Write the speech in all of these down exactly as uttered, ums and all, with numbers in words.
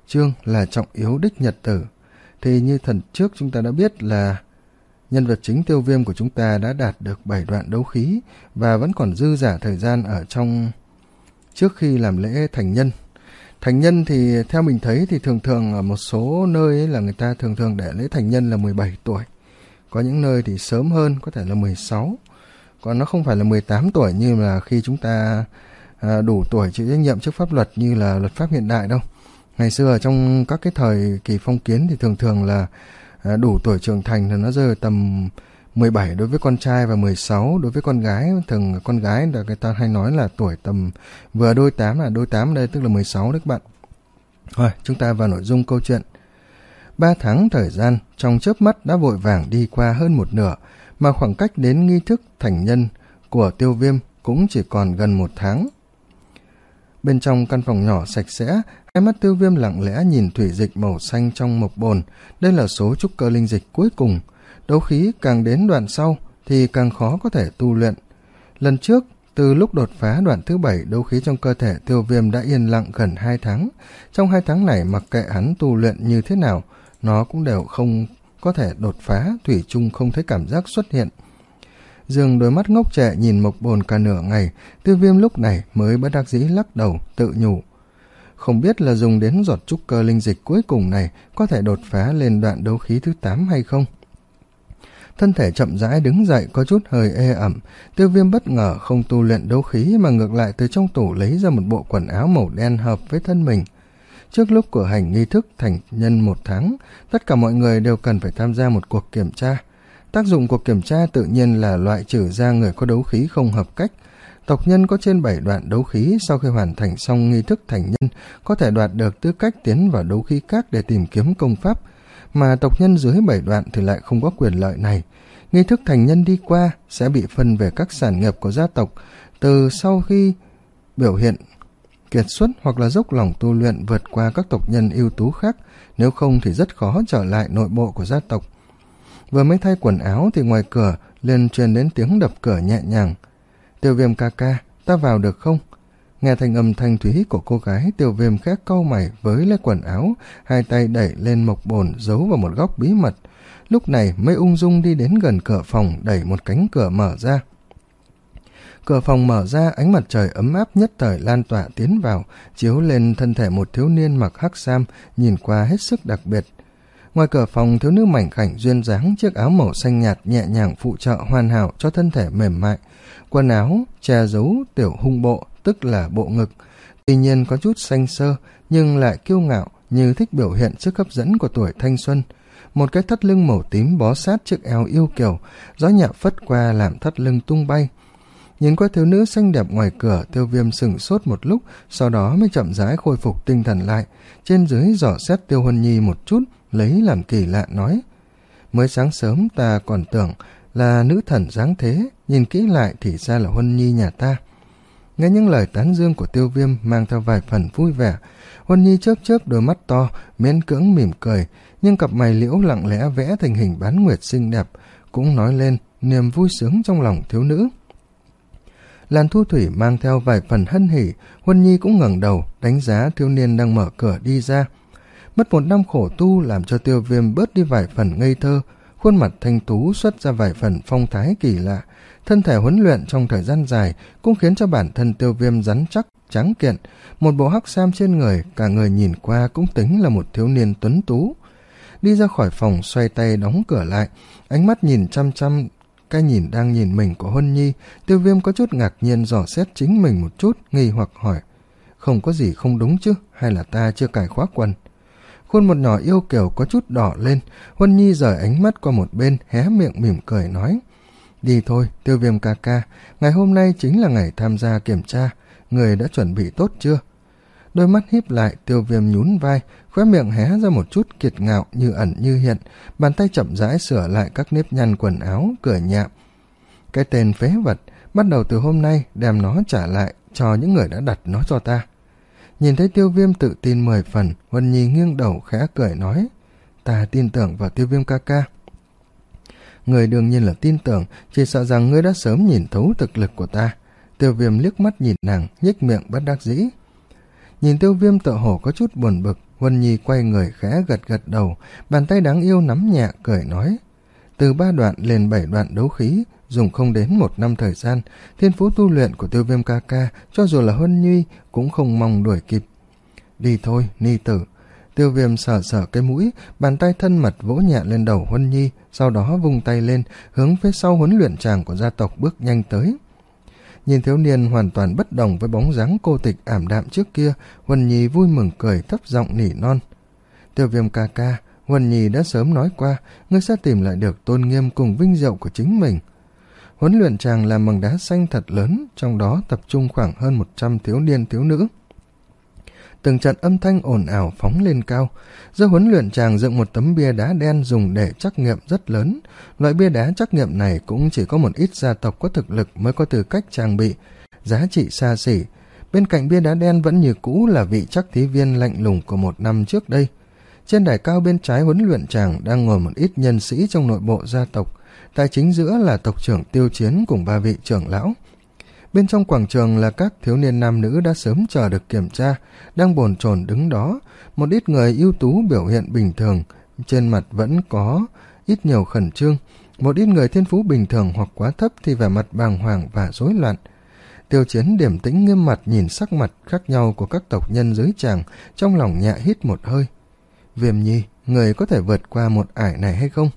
chương là trọng yếu đích nhật tử. Thì như thần trước chúng ta đã biết là nhân vật chính Tiêu Viêm của chúng ta đã đạt được bảy đoạn đấu khí và vẫn còn dư giả thời gian ở trong trước khi làm lễ thành nhân. Thành nhân thì theo mình thấy thì thường thường ở một số nơi ấy là người ta thường thường để lễ thành nhân là mười bảy tuổi. Có những nơi thì sớm hơn, có thể là mười sáu. Còn nó không phải là mười tám tuổi như là khi chúng ta à, đủ tuổi chịu trách nhiệm trước pháp luật như là luật pháp hiện đại đâu. Ngày xưa ở trong các cái thời kỳ phong kiến thì thường thường là à, đủ tuổi trưởng thành thì nó rơi tầm mười bảy đối với con trai và mười sáu đối với con gái. Thường con gái là người ta hay nói là tuổi tầm vừa đôi tám, là đôi tám đây tức là mười sáu đấy các bạn. Rồi, chúng ta vào nội dung câu chuyện. Ba tháng thời gian trong chớp mắt đã vội vàng đi qua hơn một nửa, mà khoảng cách đến nghi thức thành nhân của Tiêu Viêm cũng chỉ còn gần một tháng. Bên trong căn phòng nhỏ sạch sẽ, hai mắt Tiêu Viêm lặng lẽ nhìn thủy dịch màu xanh trong mộc bồn. Đây là số trúc cơ linh dịch cuối cùng. Đấu khí càng đến đoạn sau thì càng khó có thể tu luyện. Lần trước, từ lúc đột phá đoạn thứ bảy, đấu khí trong cơ thể Tiêu Viêm đã yên lặng gần hai tháng. Trong hai tháng này mặc kệ hắn tu luyện như thế nào, nó cũng đều không có thể đột phá, thủy chung không thấy cảm giác xuất hiện. Dương đôi mắt ngốc trệ nhìn mộc bồn cả nửa ngày, Tiêu Viêm lúc này mới bất đắc dĩ lắc đầu, tự nhủ. Không biết là dùng đến giọt trúc cơ linh dịch cuối cùng này có thể đột phá lên đoạn đấu khí thứ tám hay không? Thân thể chậm rãi đứng dậy có chút hơi ê ẩm, Tiêu Viêm bất ngờ không tu luyện đấu khí mà ngược lại từ trong tủ lấy ra một bộ quần áo màu đen hợp với thân mình. Trước lúc cử hành nghi thức thành nhân một tháng, tất cả mọi người đều cần phải tham gia một cuộc kiểm tra. Tác dụng cuộc kiểm tra tự nhiên là loại trừ ra người có đấu khí không hợp cách. Tộc nhân có trên bảy đoạn đấu khí sau khi hoàn thành xong nghi thức thành nhân có thể đoạt được tư cách tiến vào đấu khí các để tìm kiếm công pháp, mà tộc nhân dưới bảy đoạn thì lại không có quyền lợi này. Nghi thức thành nhân đi qua sẽ bị phân về các sản nghiệp của gia tộc, từ sau khi biểu hiện kiệt xuất hoặc là dốc lòng tu luyện vượt qua các tộc nhân ưu tú khác, nếu không thì rất khó trở lại nội bộ của gia tộc. Vừa mới thay quần áo thì ngoài cửa liền truyền đến tiếng đập cửa nhẹ nhàng. Tiêu Viêm ca ca, ta vào được không? Nghe thanh âm thanh thúy của cô gái, Tiêu Viêm khẽ cau mày với lấy quần áo, hai tay đẩy lên mộc bồn giấu vào một góc bí mật. Lúc này mới ung dung đi đến gần cửa phòng, đẩy một cánh cửa mở ra. Cửa phòng mở ra, ánh mặt trời ấm áp nhất thời lan tỏa tiến vào, chiếu lên thân thể một thiếu niên mặc hắc sam, nhìn qua hết sức đặc biệt. Ngoài cửa phòng, thiếu nữ mảnh khảnh duyên dáng, chiếc áo màu xanh nhạt nhẹ nhàng phụ trợ hoàn hảo cho thân thể mềm mại. Quần áo che giấu tiểu hung bộ, tức là bộ ngực. Tuy nhiên có chút xanh sơ, nhưng lại kiêu ngạo như thích biểu hiện sức hấp dẫn của tuổi thanh xuân. Một cái thắt lưng màu tím bó sát chiếc eo yêu kiều, gió nhẹ phất qua làm thắt lưng tung bay. Nhìn qua thiếu nữ xinh đẹp ngoài cửa, Tiêu Viêm sửng sốt một lúc, sau đó mới chậm rãi khôi phục tinh thần lại. Trên dưới dò xét Tiêu Huân Nhi một chút, lấy làm kỳ lạ nói. Mới sáng sớm ta còn tưởng là nữ thần dáng thế, nhìn kỹ lại thì ra là Huân Nhi nhà ta. Nghe những lời tán dương của Tiêu Viêm mang theo vài phần vui vẻ, Huân Nhi chớp chớp đôi mắt to, miễn cưỡng mỉm cười, nhưng cặp mày liễu lặng lẽ vẽ thành hình bán nguyệt xinh đẹp, cũng nói lên niềm vui sướng trong lòng thiếu nữ. Làn thu thủy mang theo vài phần hân hỉ, Huân Nhi cũng ngẩng đầu, đánh giá thiếu niên đang mở cửa đi ra. Mất một năm khổ tu làm cho Tiêu Viêm bớt đi vài phần ngây thơ, khuôn mặt thanh tú xuất ra vài phần phong thái kỳ lạ. Thân thể huấn luyện trong thời gian dài cũng khiến cho bản thân Tiêu Viêm rắn chắc, trắng kiện, một bộ hắc sam trên người, cả người nhìn qua cũng tính là một thiếu niên tuấn tú. Đi ra khỏi phòng, xoay tay đóng cửa lại, ánh mắt nhìn chăm chăm cái nhìn đang nhìn mình của Huân Nhi. Tiêu Viêm có chút ngạc nhiên dò xét chính mình một chút, nghi hoặc hỏi, không có gì không đúng chứ, hay là ta chưa cài khóa quần? Khuôn mặt nhỏ yêu kiều có chút đỏ lên, Huân Nhi rời ánh mắt qua một bên, hé miệng mỉm cười nói, đi thôi Tiêu Viêm ca ca, ngày hôm nay chính là ngày tham gia kiểm tra, người đã chuẩn bị tốt chưa? Đôi mắt híp lại, Tiêu Viêm nhún vai, khóe miệng hé ra một chút kiệt ngạo như ẩn như hiện, bàn tay chậm rãi sửa lại các nếp nhăn quần áo, cười nhạo. Cái tên phế vật, bắt đầu từ hôm nay đem nó trả lại cho những người đã đặt nó cho ta. Nhìn thấy Tiêu Viêm tự tin mười phần, Huân Nhi nghiêng đầu khẽ cười nói, ta tin tưởng vào Tiêu Viêm ca ca. Người đương nhiên là tin tưởng, chỉ sợ rằng ngươi đã sớm nhìn thấu thực lực của ta. Tiêu Viêm liếc mắt nhìn nàng, nhếch miệng bất đắc dĩ. Nhìn Tiêu Viêm tựa hồ có chút buồn bực, Huân Nhi quay người khẽ gật gật đầu, bàn tay đáng yêu nắm nhẹ cười nói: từ ba đoạn lên bảy đoạn đấu khí, dùng không đến một năm thời gian, thiên phú tu luyện của Tiêu Viêm ca ca, cho dù là Huân Nhi cũng không mong đuổi kịp. Đi thôi, Ni tử. Tiêu Viêm sờ sờ cái mũi, bàn tay thân mật vỗ nhẹ lên đầu Huân Nhi, sau đó vung tay lên, hướng phía sau huấn luyện tràng của gia tộc bước nhanh tới. Nhìn thiếu niên hoàn toàn bất đồng với bóng dáng cô tịch ảm đạm trước kia, Huân Nhi vui mừng cười thấp giọng nỉ non: Tiêu Viêm ca ca, Huân Nhi đã sớm nói qua, ngươi sẽ tìm lại được tôn nghiêm cùng vinh diệu của chính mình. Huấn luyện tràng làm bằng đá xanh thật lớn, trong đó tập trung khoảng hơn một trăm thiếu niên thiếu nữ. Từng trận âm thanh ồn ào phóng lên cao. Giữa huấn luyện tràng dựng một tấm bia đá đen dùng để trắc nghiệm rất lớn. Loại bia đá trắc nghiệm này cũng chỉ có một ít gia tộc có thực lực mới có tư cách trang bị, giá trị xa xỉ. Bên cạnh bia đá đen vẫn như cũ là vị trắc thí viên lạnh lùng của một năm trước đây. Trên đài cao bên trái huấn luyện tràng đang ngồi một ít nhân sĩ trong nội bộ gia tộc. Tại chính giữa là tộc trưởng Tiêu Chiến cùng ba vị trưởng lão. Bên trong quảng trường là các thiếu niên nam nữ đã sớm chờ được kiểm tra, đang bồn chồn đứng đó. Một ít người ưu tú biểu hiện bình thường, trên mặt vẫn có ít nhiều khẩn trương. Một ít người thiên phú bình thường hoặc quá thấp thì vẻ mặt bàng hoàng và rối loạn. Tiêu Chiến điềm tĩnh nghiêm mặt nhìn sắc mặt khác nhau của các tộc nhân dưới tràng, trong lòng nhẹ hít một hơi. Viêm Nhi, người có thể vượt qua một ải này hay không?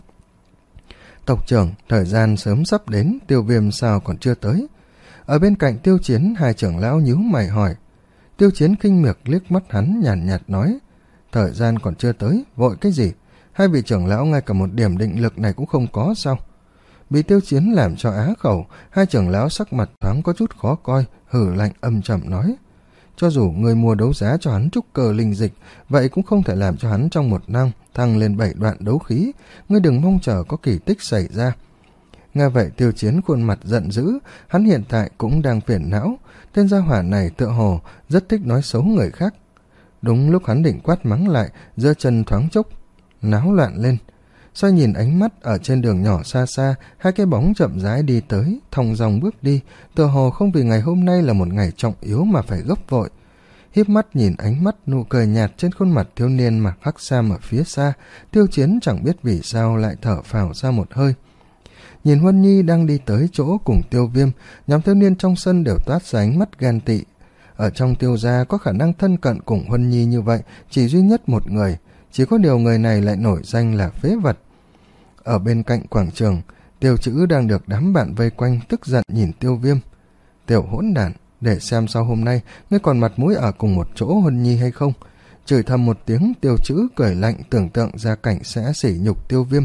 Tộc trưởng, thời gian sớm sắp đến, Tiêu Viêm sao còn chưa tới? Ở bên cạnh Tiêu Chiến, hai trưởng lão nhíu mày hỏi. Tiêu Chiến khinh miệt liếc mắt hắn, nhàn nhạt, nhạt nói: thời gian còn chưa tới, vội cái gì? Hai vị trưởng lão ngay cả một điểm định lực này cũng không có sao? Bị Tiêu Chiến làm cho á khẩu, hai trưởng lão sắc mặt thoáng có chút khó coi, hử lạnh âm trầm nói: cho dù người mua đấu giá cho hắn trúc cơ linh dịch, vậy cũng không thể làm cho hắn trong một năm thăng lên bảy đoạn đấu khí, ngươi đừng mong chờ có kỳ tích xảy ra. Nghe vậy Tiêu Chiến khuôn mặt giận dữ, hắn hiện tại cũng đang phiền não, tên gia hỏa này tựa hồ rất thích nói xấu người khác. Đúng lúc hắn định quát mắng lại, giơ chân thoáng chốc náo loạn lên. Xoay nhìn ánh mắt ở trên đường nhỏ xa xa, hai cái bóng chậm rãi đi tới, thong dong bước đi, tựa hồ không vì ngày hôm nay là một ngày trọng yếu mà phải gấp vội. Híp mắt nhìn ánh mắt nụ cười nhạt trên khuôn mặt thiếu niên mặc hắc sam ở phía xa, Tiêu Chiến chẳng biết vì sao lại thở phào ra một hơi. Nhìn Huân Nhi đang đi tới chỗ cùng Tiêu Viêm, nhóm thiếu niên trong sân đều toát ra ánh mắt ghen tị. Ở trong Tiêu gia có khả năng thân cận cùng Huân Nhi như vậy chỉ duy nhất một người, chỉ có điều người này lại nổi danh là phế vật. Ở bên cạnh quảng trường, Tiêu Chữ đang được đám bạn vây quanh tức giận nhìn Tiêu Viêm. Tiểu hỗn đản, để xem sau hôm nay ngươi còn mặt mũi ở cùng một chỗ Huân Nhi hay không. Chửi thầm một tiếng, Tiêu Chữ cười lạnh tưởng tượng ra cảnh sẽ sỉ nhục Tiêu Viêm.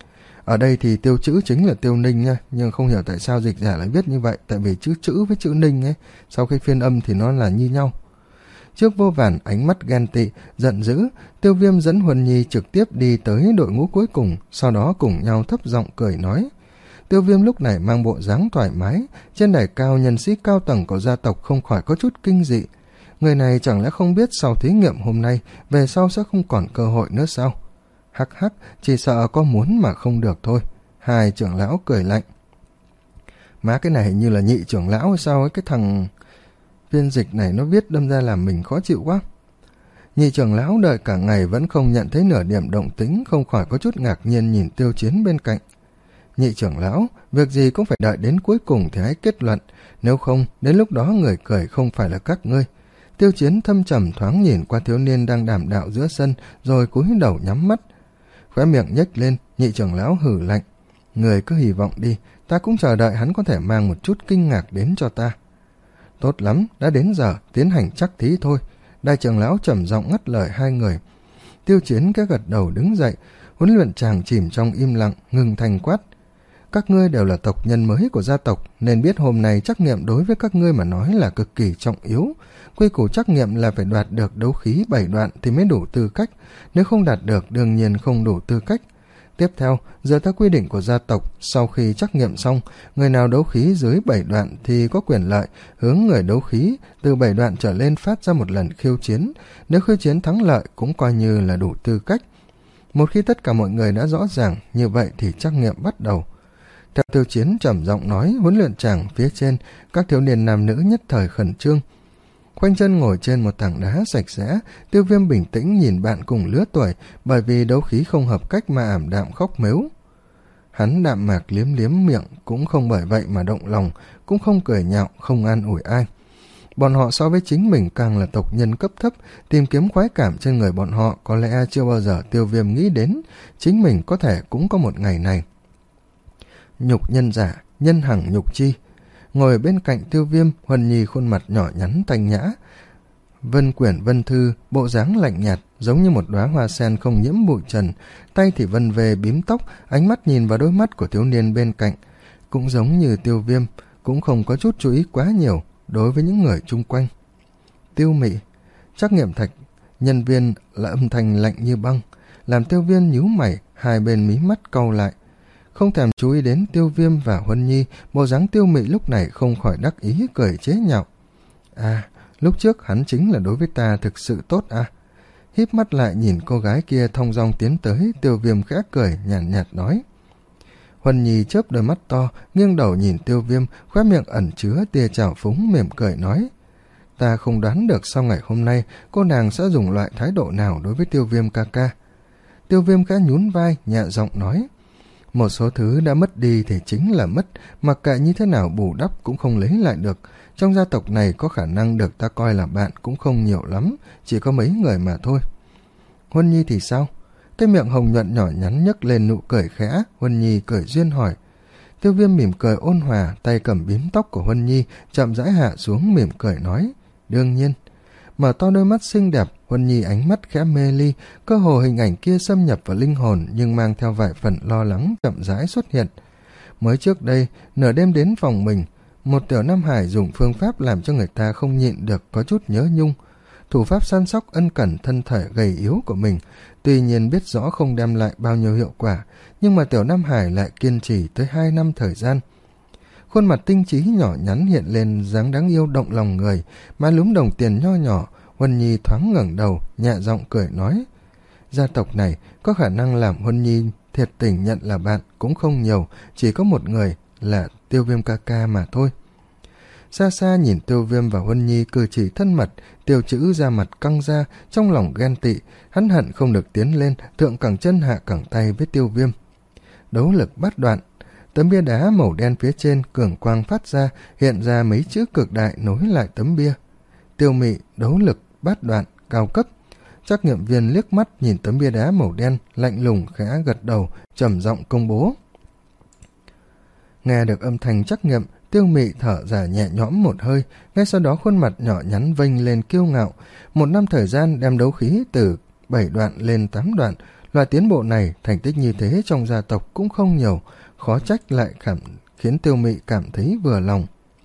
Ở đây thì Tiêu Chữ chính là Tiêu Ninh nha, nhưng không hiểu tại sao dịch giả lại viết như vậy, tại vì chữ chữ với chữ Ninh ấy, sau khi phiên âm thì nó là như nhau. Trước vô vàn ánh mắt ghen tị, giận dữ, Tiêu Viêm dẫn Huân Nhi trực tiếp đi tới đội ngũ cuối cùng, sau đó cùng nhau thấp giọng cười nói. Tiêu Viêm lúc này mang bộ dáng thoải mái, trên đài cao nhân sĩ cao tầng của gia tộc không khỏi có chút kinh dị. Người này chẳng lẽ không biết sau thí nghiệm hôm nay, về sau sẽ không còn cơ hội nữa sao? Hắc hắc, chỉ sợ có muốn mà không được thôi. Hai trưởng lão cười lạnh. Má, cái này hình như là nhị trưởng lão hay sao ấy, cái thằng phiên dịch này nó viết đâm ra làm mình khó chịu quá. Nhị trưởng lão đợi cả ngày vẫn không nhận thấy nửa điểm động tĩnh, không khỏi có chút ngạc nhiên nhìn Tiêu Chiến bên cạnh. Nhị trưởng lão, việc gì cũng phải đợi đến cuối cùng thì hãy kết luận, nếu không đến lúc đó người cười không phải là các ngươi. Tiêu Chiến thâm trầm thoáng nhìn qua thiếu niên đang đảm đạo giữa sân, rồi cúi đầu nhắm mắt. Khóe miệng nhếch lên, nhị trưởng lão hử lạnh. Người cứ hy vọng đi, ta cũng chờ đợi hắn có thể mang một chút kinh ngạc đến cho ta. Tốt lắm, đã đến giờ, tiến hành chắc thí thôi. Đại trưởng lão trầm giọng ngắt lời hai người. Tiêu Chiến cái gật đầu đứng dậy, huấn luyện chàng chìm trong im lặng, ngừng thành quát. Các ngươi đều là tộc nhân mới của gia tộc, nên biết hôm nay trắc nghiệm đối với các ngươi mà nói là cực kỳ trọng yếu. Quy củ trắc nghiệm là phải đoạt được đấu khí bảy đoạn thì mới đủ tư cách, nếu không đạt được đương nhiên không đủ tư cách. Tiếp theo, dựa theo quy định của gia tộc, sau khi trắc nghiệm xong, người nào đấu khí dưới bảy đoạn thì có quyền lợi hướng người đấu khí từ bảy đoạn trở lên phát ra một lần khiêu chiến, nếu khiêu chiến thắng lợi cũng coi như là đủ tư cách. Một khi tất cả mọi người đã rõ ràng, như vậy thì trắc nghiệm bắt đầu. Theo Tiêu Chiến trầm giọng nói, huấn luyện tràng phía trên, các thiếu niên nam nữ nhất thời khẩn trương. Khoanh chân ngồi trên một tảng đá sạch sẽ, Tiêu Viêm bình tĩnh nhìn bạn cùng lứa tuổi, bởi vì đấu khí không hợp cách mà ảm đạm khóc mếu. Hắn đạm mạc liếm liếm miệng, cũng không bởi vậy mà động lòng, cũng không cười nhạo, không an ủi ai. Bọn họ so với chính mình càng là tộc nhân cấp thấp, tìm kiếm khoái cảm trên người bọn họ có lẽ chưa bao giờ Tiêu Viêm nghĩ đến, chính mình có thể cũng có một ngày này. Nhục nhân giả, nhân hằng nhục chi. Ngồi bên cạnh Tiêu Viêm, Huân Nhi khuôn mặt nhỏ nhắn thanh nhã, vân quyển vân thư, bộ dáng lạnh nhạt, giống như một đóa hoa sen không nhiễm bụi trần, tay thì vân về bím tóc, ánh mắt nhìn vào đôi mắt của thiếu niên bên cạnh, cũng giống như Tiêu Viêm, cũng không có chút chú ý quá nhiều đối với những người chung quanh. Tiêu Mị, Trắc Nghiệm Thạch, nhân viên là âm thanh lạnh như băng, làm Tiêu Viêm nhíu mày, hai bên mí mắt cau lại. Không thèm chú ý đến Tiêu Viêm và Huân Nhi, bộ dáng Tiêu Mị lúc này không khỏi đắc ý cười chế nhạo. À, lúc trước hắn chính là đối với ta thực sự tốt à? Híp mắt lại nhìn cô gái kia thong dong tiến tới, Tiêu Viêm khẽ cười, nhàn nhạt, nhạt nói. Huân Nhi chớp đôi mắt to, nghiêng đầu nhìn Tiêu Viêm, khóe miệng ẩn chứa tia trào phúng, mỉm cười nói. Ta không đoán được sau ngày hôm nay cô nàng sẽ dùng loại thái độ nào đối với Tiêu Viêm ca ca. Tiêu Viêm khẽ nhún vai, nhẹ giọng nói. Một số thứ đã mất đi thì chính là mất, mặc kệ như thế nào bù đắp cũng không lấy lại được. Trong gia tộc này có khả năng được ta coi là bạn cũng không nhiều lắm, chỉ có mấy người mà thôi. Huân Nhi thì sao? Cái miệng hồng nhuận nhỏ nhắn nhấc lên nụ cười khẽ, Huân Nhi cười duyên hỏi. Tiêu Viêm mỉm cười ôn hòa, tay cầm bím tóc của Huân Nhi, chậm rãi hạ xuống mỉm cười nói. Đương nhiên. Mở to đôi mắt xinh đẹp, Huân Nhi ánh mắt khẽ mê ly, cơ hồ hình ảnh kia xâm nhập vào linh hồn nhưng mang theo vài phần lo lắng chậm rãi xuất hiện. Mới trước đây, nửa đêm đến phòng mình, một tiểu Nam Hải dùng phương pháp làm cho người ta không nhịn được có chút nhớ nhung. Thủ pháp săn sóc ân cần thân thể gầy yếu của mình, tuy nhiên biết rõ không đem lại bao nhiêu hiệu quả, nhưng mà tiểu Nam Hải lại kiên trì tới hai năm thời gian. Khuôn mặt tinh trí nhỏ nhắn hiện lên dáng đáng yêu động lòng người, má lúm đồng tiền nho nhỏ, Huân Nhi thoáng ngẩng đầu, nhẹ giọng cười nói. Gia tộc này có khả năng làm Huân Nhi thiệt tình nhận là bạn cũng không nhiều, chỉ có một người là Tiêu Viêm ca ca mà thôi. Xa xa nhìn Tiêu Viêm và Huân Nhi cử chỉ thân mật, Tiêu Chữ ra mặt căng ra, trong lòng ghen tị, hắn hận không được tiến lên, thượng cẳng chân hạ cẳng tay với Tiêu Viêm. Đấu lực bát đoạn, tấm bia đá màu đen phía trên cường quang phát ra, hiện ra mấy chữ cực đại nối lại tấm bia. Tiêu Mị, đấu lực bát đoạn, cao cấp. Trắc nghiệm viên liếc mắt nhìn tấm bia đá màu đen, lạnh lùng khẽ gật đầu, trầm giọng công bố. Nghe được âm thanh trắc nghiệm, Tiêu Mị thở dài nhẹ nhõm một hơi, ngay sau đó khuôn mặt nhỏ nhắn vênh lên kiêu ngạo. Một năm thời gian đem đấu khí từ bảy đoạn lên tám đoạn, loại tiến bộ này, thành tích như thế trong gia tộc cũng không nhiều, khó trách lại cảm khiến Tiêu Mị cảm thấy vừa lòng.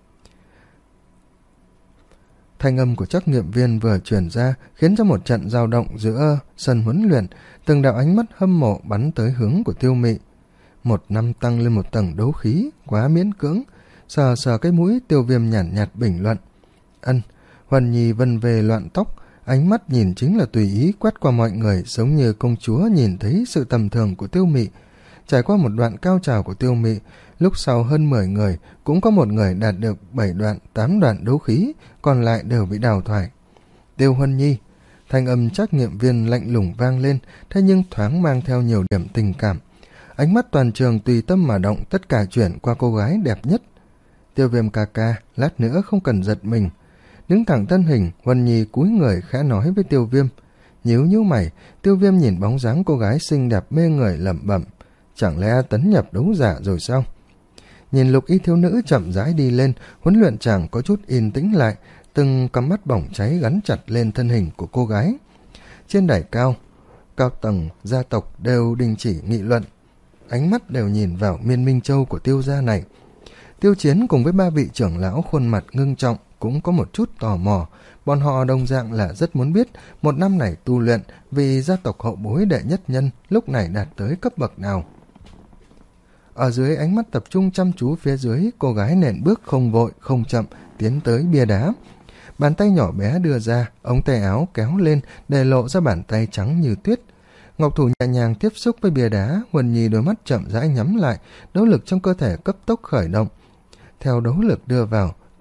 Thanh âm của trắc nghiệm viên vừa truyền ra, khiến cho một trận dao động giữa sân huấn luyện, từng đạo ánh mắt hâm mộ bắn tới hướng của Tiêu Mị. Một năm tăng lên một tầng đấu khí, quá miễn cưỡng. Sờ sờ cái mũi, Tiêu Viêm nhàn nhạt, nhạt bình luận. Ân, Huân Nhi vân về loạn tóc, ánh mắt nhìn chính là tùy ý quét qua mọi người, giống như công chúa nhìn thấy sự tầm thường của Tiêu Mị. Trải qua một đoạn cao trào của Tiêu Mị, lúc sau hơn mười người, cũng có một người đạt được bảy đoạn, tám đoạn đấu khí, còn lại đều bị đào thải. Tiêu Huân Nhi, thanh âm trắc nghiệm viên lạnh lùng vang lên, thế nhưng thoáng mang theo nhiều điểm tình cảm. Ánh mắt toàn trường tùy tâm mà động, tất cả chuyển qua cô gái đẹp nhất. Tiêu Viêm ca ca, lát nữa không cần giật mình. Đứng thẳng thân hình, Huân Nhi cúi người khẽ nói với Tiêu Viêm. Nhíu nhíu mày, Tiêu Viêm nhìn bóng dáng cô gái xinh đẹp mê người lẩm bẩm. Chẳng lẽ tấn nhập đấu giả rồi sao? Nhìn lục y thiếu nữ chậm rãi đi lên, huấn luyện chàng có chút yên tĩnh lại, từng cắm mắt bỏng cháy gắn chặt lên thân hình của cô gái. Trên đài cao, cao tầng gia tộc đều đình chỉ nghị luận, ánh mắt đều nhìn vào Miên Minh Châu của Tiêu gia này. Tiêu Chiến cùng với ba vị trưởng lão khuôn mặt ngưng trọng cũng có một chút tò mò, bọn họ đồng dạng là rất muốn biết một năm này tu luyện vì gia tộc hậu bối đệ nhất nhân lúc này đạt tới cấp bậc nào. Ở dưới ánh mắt tập trung chăm chú phía dưới, cô gái nện bước không vội không chậm tiến tới bia đá. Bàn tay nhỏ bé đưa ra, ống tay áo kéo lên để lộ ra bàn tay trắng như tuyết. Ngọc thủ nhẹ nhàng tiếp xúc với bia đá, Huân Nhi đôi mắt chậm rãi nhắm lại, đấu lực trong cơ thể cấp tốc khởi động. Theo đấu lực đưa vào,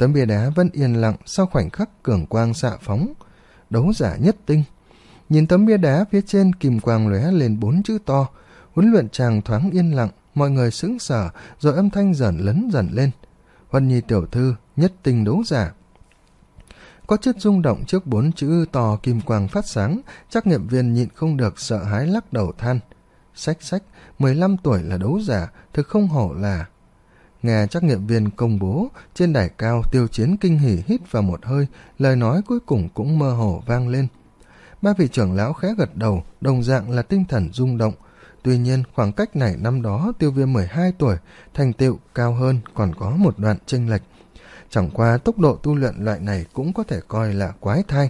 Tấm bia đá vẫn yên lặng sau khoảnh khắc cường quang xạ phóng. Đấu giả nhất tinh. Nhìn tấm bia đá phía trên, kim quang lóe lên bốn chữ to. Huấn luyện tràng thoáng yên lặng, mọi người sững sờ, rồi âm thanh dần lớn dần lên. Huân Nhi tiểu thư, nhất tinh đấu giả. Có chút rung động trước bốn chữ to kim quang phát sáng, trắc nghiệm viên nhịn không được sợ hãi lắc đầu than. Xách xách, mười lăm tuổi là đấu giả, thực không hổ là. Nghe trắc nghiệm viên công bố, trên đài cao Tiêu Chiến kinh hỉ hít vào một hơi, lời nói cuối cùng cũng mơ hồ vang lên. Ba vị trưởng lão khẽ gật đầu, đồng dạng là tinh thần rung động. Tuy nhiên, khoảng cách này năm đó Tiêu Viêm mười hai tuổi, thành tựu cao hơn còn có một đoạn chênh lệch. Chẳng qua tốc độ tu luyện loại này cũng có thể coi là quái thai.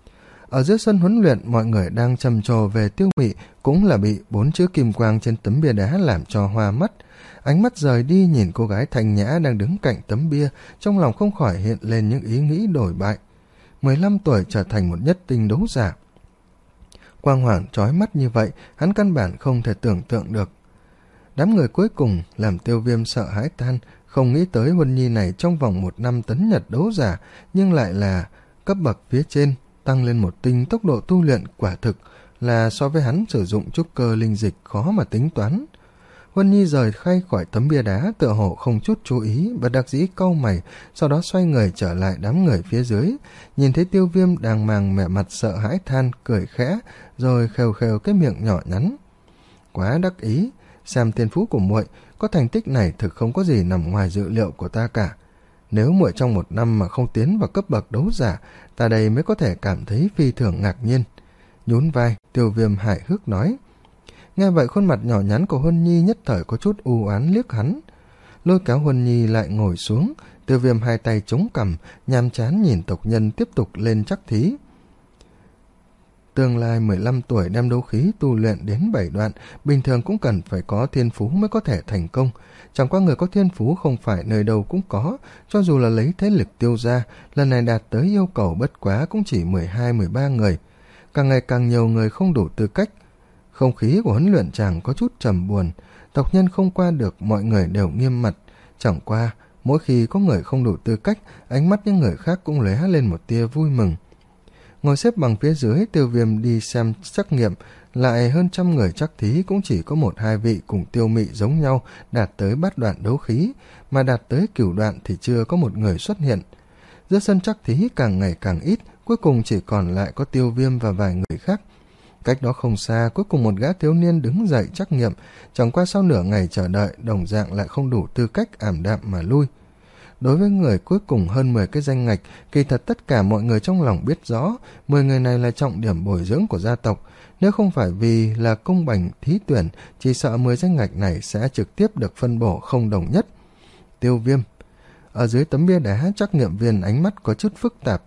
Ở dưới sân huấn luyện, mọi người đang trầm trồ về Tiêu Mị, cũng là bị bốn chữ kim quang trên tấm bia đá làm cho hoa mắt. Ánh mắt rời đi nhìn cô gái thanh nhã đang đứng cạnh tấm bia, trong lòng không khỏi hiện lên những ý nghĩ đổi bại. mười lăm tuổi trở thành một nhất tinh đấu giả. Quang hoàn chói mắt như vậy, hắn căn bản không thể tưởng tượng được. Đám người cuối cùng làm Tiêu Viêm sợ hãi tan, không nghĩ tới Huân Nhi này trong vòng một năm tấn nhật đấu giả, nhưng lại là cấp bậc phía trên, tăng lên một tinh, tốc độ tu luyện quả thực là so với hắn sử dụng trúc cơ linh dịch khó mà tính toán. Huân Nhi rời khay khỏi tấm bia đá, tựa hồ không chút chú ý, và đặc dĩ cau mày, sau đó xoay người trở lại đám người phía dưới, nhìn thấy Tiêu Viêm đang mang mẹ mặt sợ hãi than, cười khẽ, rồi khều khều cái miệng nhỏ nhắn. Quá đắc ý, xem thiên phú của muội, có thành tích này thực không có gì nằm ngoài dự liệu của ta cả. Nếu muội trong một năm mà không tiến vào cấp bậc đấu giả, ta đây mới có thể cảm thấy phi thường ngạc nhiên. Nhún vai, Tiêu Viêm hài hước nói. Nghe vậy khuôn mặt nhỏ nhắn của Huân Nhi nhất thời có chút u oán liếc hắn. Lôi kéo Huân Nhi lại ngồi xuống, Tiêu Viêm hai tay chống cằm, nhàm chán nhìn tộc nhân tiếp tục lên chắc thí. Tương lai mười lăm tuổi đem đấu khí tu luyện đến bảy đoạn, bình thường cũng cần phải có thiên phú mới có thể thành công. Chẳng qua người có thiên phú không phải nơi đâu cũng có, cho dù là lấy thế lực Tiêu gia, lần này đạt tới yêu cầu bất quá cũng chỉ mười hai mười ba người. Càng ngày càng nhiều người không đủ tư cách. Không khí của huấn luyện chàng có chút trầm buồn, tộc nhân không qua được, mọi người đều nghiêm mặt. Chẳng qua, mỗi khi có người không đủ tư cách, ánh mắt những người khác cũng lóe lên một tia vui mừng. Ngồi xếp bằng phía dưới, Tiêu Viêm đi xem trắc nghiệm, lại hơn trăm người trắc thí cũng chỉ có một hai vị cùng Tiêu Mị giống nhau đạt tới bát đoạn đấu khí, mà đạt tới cửu đoạn thì chưa có một người xuất hiện. Giữa sân trắc thí càng ngày càng ít, cuối cùng chỉ còn lại có Tiêu Viêm và vài người khác. Cách đó không xa, cuối cùng một gã thiếu niên đứng dậy trắc nghiệm, chẳng qua sau nửa ngày chờ đợi, đồng dạng lại không đủ tư cách, ảm đạm mà lui. Đối với người cuối cùng hơn mười cái danh ngạch, kỳ thật tất cả mọi người trong lòng biết rõ, mười người này là trọng điểm bồi dưỡng của gia tộc. Nếu không phải vì là công bằng thí tuyển, chỉ sợ mười danh ngạch này sẽ trực tiếp được phân bổ không đồng nhất. Tiêu Viêm. Ở dưới tấm bia đá, trắc nghiệm viên ánh mắt có chút phức tạp.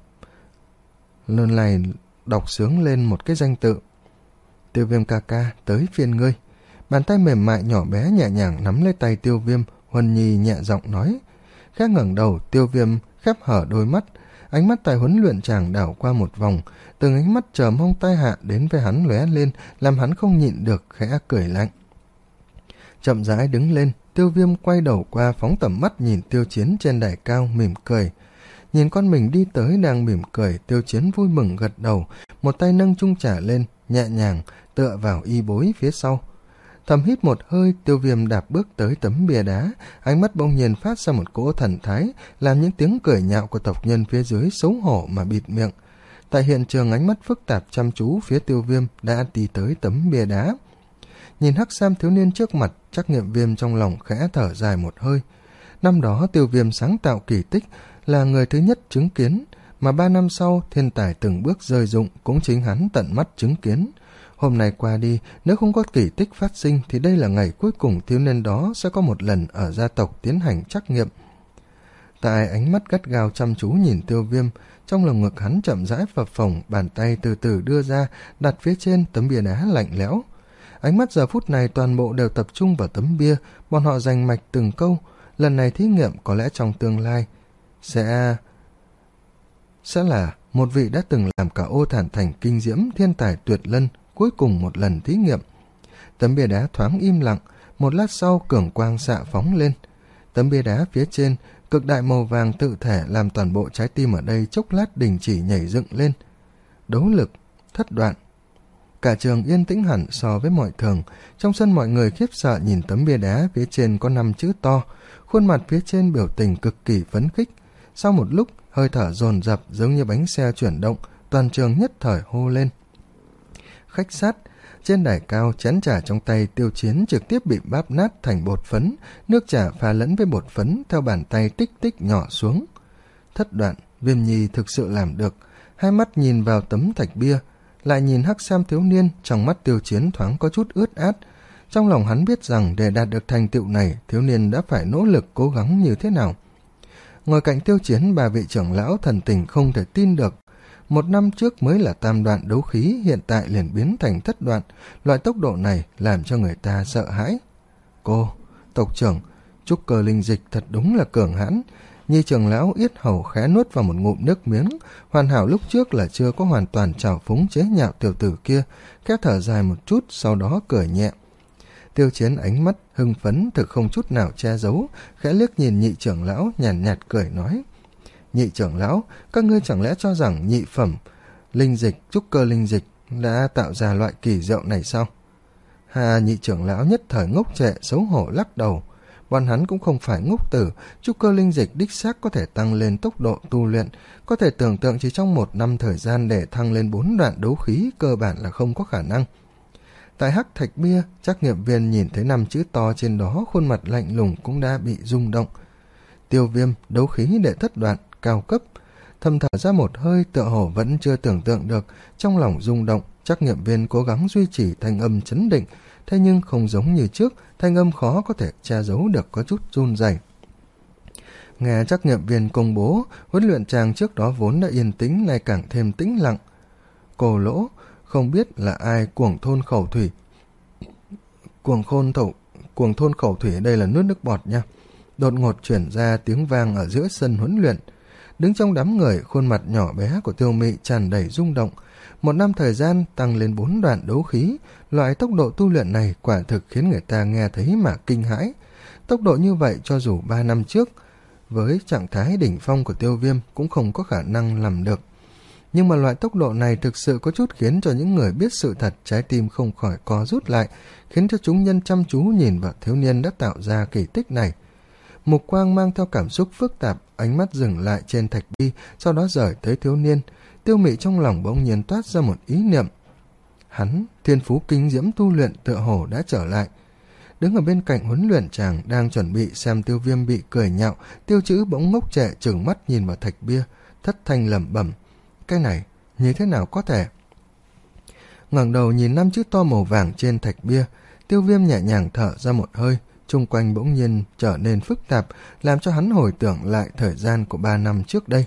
Lần này đọc sướng lên một cái danh tự. Tiêu Viêm ca ca, tới phiên ngươi. Bàn tay mềm mại nhỏ bé nhẹ nhàng nắm lấy tay Tiêu Viêm, Huân Nhi nhẹ giọng nói. Khẽ ngẩng đầu, Tiêu Viêm khép hở đôi mắt, ánh mắt tài huấn luyện chàng đảo qua một vòng, từng ánh mắt chờ mong tai hạ đến với hắn lóe lên, làm hắn không nhịn được khẽ cười lạnh. Chậm rãi đứng lên, Tiêu Viêm quay đầu qua phóng tầm mắt nhìn Tiêu Chiến trên đài cao mỉm cười. Nhìn con mình đi tới đang mỉm cười, Tiêu Chiến vui mừng gật đầu, một tay nâng chung trà lên, nhẹ nhàng tựa vào y bối phía sau. Thầm hít một hơi, Tiêu Viêm đạp bước tới tấm bia đá, ánh mắt bỗng nhiên phát ra một cỗ thần thái, làm những tiếng cười nhạo của tộc nhân phía dưới xấu hổ mà bịt miệng. Tại hiện trường, ánh mắt phức tạp chăm chú phía Tiêu Viêm đã đi tới tấm bia đá. Nhìn hắc sam thiếu niên trước mặt, trắc nghiệm viên trong lòng khẽ thở dài một hơi. Năm đó Tiêu Viêm sáng tạo kỳ tích, là người thứ nhất chứng kiến, mà ba năm sau thiên tài từng bước rơi rụng cũng chính hắn tận mắt chứng kiến. Hôm nay qua đi, nếu không có kỳ tích phát sinh thì đây là ngày cuối cùng thiếu niên đó sẽ có một lần ở gia tộc tiến hành trắc nghiệm. Tại ánh mắt gắt gao chăm chú nhìn Tiêu Viêm, trong lồng ngực hắn chậm rãi phập phồng, bàn tay từ từ đưa ra, đặt phía trên tấm bia đá lạnh lẽo. Ánh mắt giờ phút này toàn bộ đều tập trung vào tấm bia, bọn họ rành mạch từng câu. Lần này thí nghiệm có lẽ trong tương lai sẽ sẽ là một vị đã từng làm cả Ô Thản Thành kinh diễm thiên tài tuyệt lân cuối cùng một lần thí nghiệm. Tấm bia đá thoáng im lặng, một lát sau cường quang xạ phóng lên. Tấm bia đá phía trên Cực đại màu vàng tự thể làm toàn bộ trái tim ở đây chốc lát đình chỉ nhảy dựng lên. Đấu lực, thất đoạn. Cả trường yên tĩnh hẳn so với mọi thường. Trong sân mọi người khiếp sợ nhìn tấm bia đá phía trên có năm chữ to. Khuôn mặt phía trên biểu tình cực kỳ phấn khích. Sau một lúc, hơi thở dồn dập giống như bánh xe chuyển động, toàn trường nhất thời hô lên. Khách sát. Trên đài cao, chén trà trong tay Tiêu Chiến trực tiếp bị báp nát thành bột phấn, nước trà pha lẫn với bột phấn theo bàn tay tích tích nhỏ xuống. Thất đoạn, Viêm Nhi thực sự làm được. Hai mắt nhìn vào tấm thạch bia, lại nhìn hắc sam thiếu niên, trong mắt Tiêu Chiến thoáng có chút ướt át. Trong lòng hắn biết rằng để đạt được thành tựu này, thiếu niên đã phải nỗ lực cố gắng như thế nào. Ngồi cạnh Tiêu Chiến, bà vị trưởng lão thần tình không thể tin được. Một năm trước mới là tam đoạn đấu khí, hiện tại liền biến thành thất đoạn. Loại tốc độ này làm cho người ta sợ hãi. Cô, tộc trưởng, trúc cơ linh dịch thật đúng là cường hãn. Nhi trưởng lão yết hầu khẽ nuốt vào một ngụm nước miếng. Hoàn hảo lúc trước là chưa có hoàn toàn trào phúng chế nhạo tiểu tử kia, khẽ thở dài một chút, sau đó cười nhẹ. Tiêu Chiến ánh mắt hưng phấn thực không chút nào che giấu, khẽ liếc nhìn nhị trưởng lão, nhàn nhạt, nhạt cười nói. Nhị trưởng lão, các ngươi chẳng lẽ cho rằng nhị phẩm linh dịch, trúc cơ linh dịch đã tạo ra loại kỳ diệu này sao? Hà nhị trưởng lão nhất thời ngốc trệ, xấu hổ lắc đầu. Bọn hắn cũng không phải ngốc tử, trúc cơ linh dịch đích xác có thể tăng lên tốc độ tu luyện, có thể tưởng tượng chỉ trong một năm thời gian để thăng lên bốn đoạn đấu khí cơ bản là không có khả năng. Tại hắc thạch bia, trắc nghiệm viên nhìn thấy năm chữ to trên đó, khuôn mặt lạnh lùng cũng đã bị rung động. Tiêu Viêm, đấu khí đệ thất đoạn, cao cấp. Thầm thở ra một hơi, tựa hồ vẫn chưa tưởng tượng được, trong lòng rung động, trắc nghiệm viên cố gắng duy trì thanh âm chấn định, thế nhưng không giống như trước, thanh âm khó có thể che giấu được có chút run rẩy. Nghe trắc nghiệm viên công bố, huấn luyện tràng trước đó vốn đã yên tĩnh, nay càng thêm tĩnh lặng. Cổ lỗ, không biết là ai cuồng thôn khẩu thủy. Cuồng khôn thổ, cuồng thôn khẩu thủy đây là nuốt nước bọt nha. Đột ngột chuyển ra tiếng vang ở giữa sân huấn luyện. Đứng trong đám người, khuôn mặt nhỏ bé của Tiêu Mị tràn đầy rung động. Một năm thời gian tăng lên bốn đoạn đấu khí, loại tốc độ tu luyện này quả thực khiến người ta nghe thấy mà kinh hãi. Tốc độ như vậy cho dù ba năm trước, với trạng thái đỉnh phong của Tiêu Viêm cũng không có khả năng làm được. Nhưng mà loại tốc độ này thực sự có chút khiến cho những người biết sự thật trái tim không khỏi co rút lại, khiến cho chúng nhân chăm chú nhìn vào thiếu niên đã tạo ra kỳ tích này. Mục quang mang theo cảm xúc phức tạp, ánh mắt dừng lại trên thạch bi, sau đó rời tới thiếu niên. Tiêu Mị trong lòng bỗng nhiên toát ra một ý niệm. Hắn, thiên phú kinh diễm tu luyện tựa hồ đã trở lại. Đứng ở bên cạnh huấn luyện chàng đang chuẩn bị xem Tiêu Viêm bị cười nhạo, Tiêu Chữ bỗng ngốc trệ trừng mắt nhìn vào thạch bia, thất thanh lẩm bẩm. Cái này, như thế nào có thể? Ngẩng đầu nhìn năm chữ to màu vàng trên thạch bia, Tiêu Viêm nhẹ nhàng thở ra một hơi, chung quanh bỗng nhiên trở nên phức tạp, làm cho hắn hồi tưởng lại thời gian của ba năm trước đây.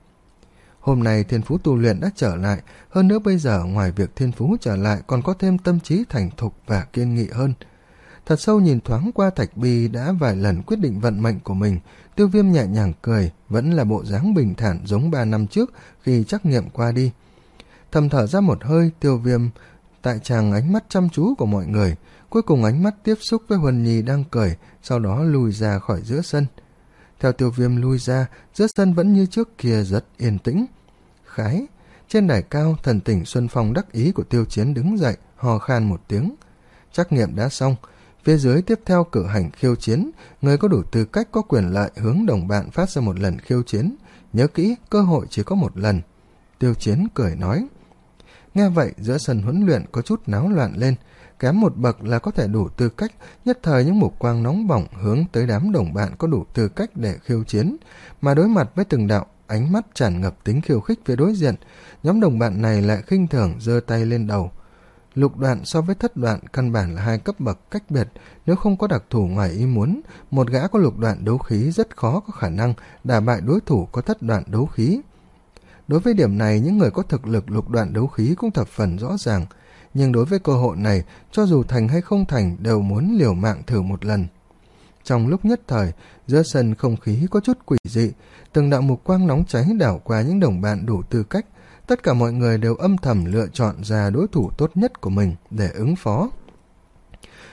Hôm nay thiên phú tu luyện đã trở lại, hơn nữa bây giờ ngoài việc thiên phú trở lại còn có thêm tâm trí thành thục và kiên nghị hơn. Thật sâu nhìn thoáng qua thạch bi đã vài lần quyết định vận mệnh của mình, Tiêu Viêm nhẹ nhàng cười, vẫn là bộ dáng bình thản giống ba năm trước khi trắc nghiệm qua đi. Thầm thở ra một hơi, Tiêu Viêm tại tràng ánh mắt chăm chú của mọi người, cuối cùng ánh mắt tiếp xúc với Huân Nhi đang cười, sau đó lùi ra khỏi giữa sân. Theo Tiêu Viêm lui ra, giữa sân vẫn như trước kia rất yên tĩnh. Khái, trên đài cao, thần tình Xuân Phong đắc ý của Tiêu Chiến đứng dậy, hò khan một tiếng. Trắc nghiệm đã xong, phía dưới tiếp theo cử hành khiêu chiến, người có đủ tư cách có quyền lợi hướng đồng bạn phát ra một lần khiêu chiến. Nhớ kỹ, cơ hội chỉ có một lần. Tiêu Chiến cười nói. Nghe vậy, giữa sân huấn luyện có chút náo loạn lên, kém một bậc là có thể đủ tư cách, nhất thời những mục quang nóng bỏng hướng tới đám đồng bạn có đủ tư cách để khiêu chiến, mà đối mặt với từng đạo ánh mắt tràn ngập tính khiêu khích phía đối diện, nhóm đồng bạn này lại khinh thường giơ tay lên đầu. Lục đoạn so với thất đoạn căn bản là hai cấp bậc cách biệt, nếu không có đặc thù ngoài ý muốn, một gã có lục đoạn đấu khí rất khó có khả năng đả bại đối thủ có thất đoạn đấu khí. Đối với điểm này, những người có thực lực lục đoạn đấu khí cũng thập phần rõ ràng, nhưng đối với cơ hội này, cho dù thành hay không thành đều muốn liều mạng thử một lần. Trong lúc nhất thời, giữa sân không khí có chút quỷ dị, từng đạo mục quang nóng cháy đảo qua những đồng bạn đủ tư cách, tất cả mọi người đều âm thầm lựa chọn ra đối thủ tốt nhất của mình để ứng phó.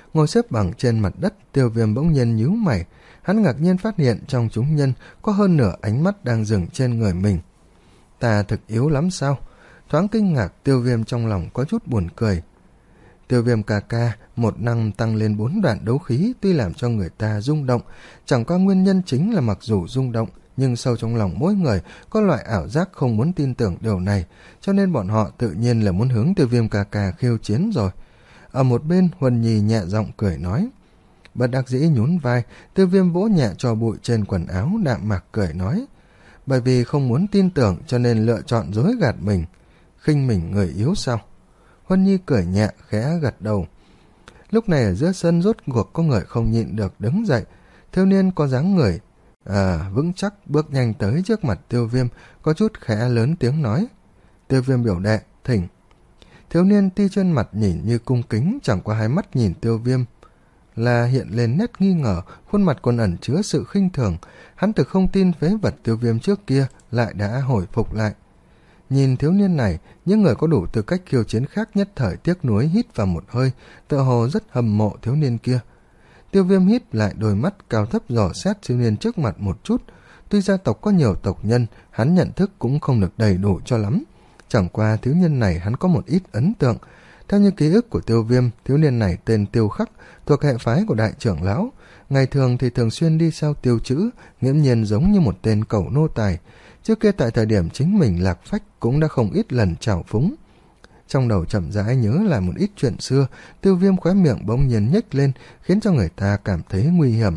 ngồi xếp bằng trên mặt đất. Tiêu Viêm bỗng nhiên nhíu mày, hắn ngạc nhiên phát hiện trong chúng nhân có hơn nửa ánh mắt đang dừng trên người mình. Ta thực yếu lắm sao? Thoáng kinh ngạc, Tiêu Viêm trong lòng có chút buồn cười. Tiêu Viêm ca ca, một năm tăng lên bốn đoạn đấu khí tuy làm cho người ta rung động, chẳng qua nguyên nhân chính là mặc dù rung động, nhưng sâu trong lòng mỗi người có loại ảo giác không muốn tin tưởng điều này, cho nên bọn họ tự nhiên là muốn hướng Tiêu Viêm ca ca khiêu chiến rồi. Ở một bên, Huân Nhi nhẹ giọng cười nói. Bất đắc dĩ nhún vai, Tiêu Viêm vỗ nhẹ cho bụi trên quần áo, đạm mạc cười nói. Bởi vì không muốn tin tưởng cho nên lựa chọn dối gạt mình, khinh mình người yếu sao? Huân Nhi cười nhẹ, khẽ gật đầu. Lúc này ở giữa sân rốt cuộc có người không nhịn được đứng dậy. Thiếu niên có dáng người à, vững chắc bước nhanh tới trước mặt Tiêu Viêm, có chút khẽ lớn tiếng nói. Tiêu Viêm biểu đệ, thỉnh. Thiếu niên ti trên mặt nhìn như cung kính, chẳng qua hai mắt nhìn Tiêu Viêm là hiện lên nét nghi ngờ, khuôn mặt còn ẩn chứa sự khinh thường. Hắn thực không tin phế vật Tiêu Viêm trước kia lại đã hồi phục lại. Nhìn thiếu niên này, những người có đủ tư cách khiêu chiến khác nhất thời tiếc nuối hít vào một hơi, tựa hồ rất hâm mộ thiếu niên kia. Tiêu Viêm hít lại đôi mắt cao thấp dò xét thiếu niên trước mặt một chút. Tuy gia tộc có nhiều tộc nhân, hắn nhận thức cũng không được đầy đủ cho lắm. Chẳng qua thiếu niên này hắn có một ít ấn tượng. Theo như ký ức của Tiêu Viêm, thiếu niên này tên Tiêu Khắc, thuộc hệ phái của đại trưởng lão. Ngày thường thì thường xuyên đi sau Tiêu Chữ, nghiễm nhiên giống như một tên cẩu nô tài. Trước kia tại thời điểm chính mình lạc phách cũng đã không ít lần trào phúng. Trong đầu chậm rãi nhớ lại một ít chuyện xưa, Tiêu Viêm khóe miệng bỗng nhiên nhếch lên, khiến cho người ta cảm thấy nguy hiểm.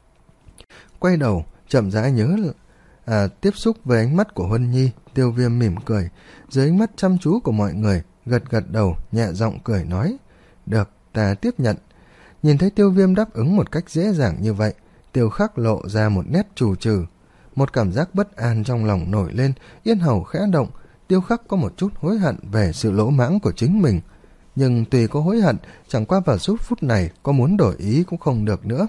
Quay đầu, chậm rãi nhớ à, tiếp xúc với ánh mắt của Huân Nhi. Tiêu Viêm mỉm cười, dưới ánh mắt chăm chú của mọi người, gật gật đầu, nhẹ giọng cười nói. Được, ta tiếp nhận. Nhìn thấy Tiêu Viêm đáp ứng một cách dễ dàng như vậy, Tiêu Khắc lộ ra một nét trù trừ. Một cảm giác bất an trong lòng nổi lên, yên hầu khẽ động. Tiêu Khắc có một chút hối hận về sự lỗ mãng của chính mình. Nhưng tùy có hối hận, chẳng qua vào chút phút này có muốn đổi ý cũng không được nữa.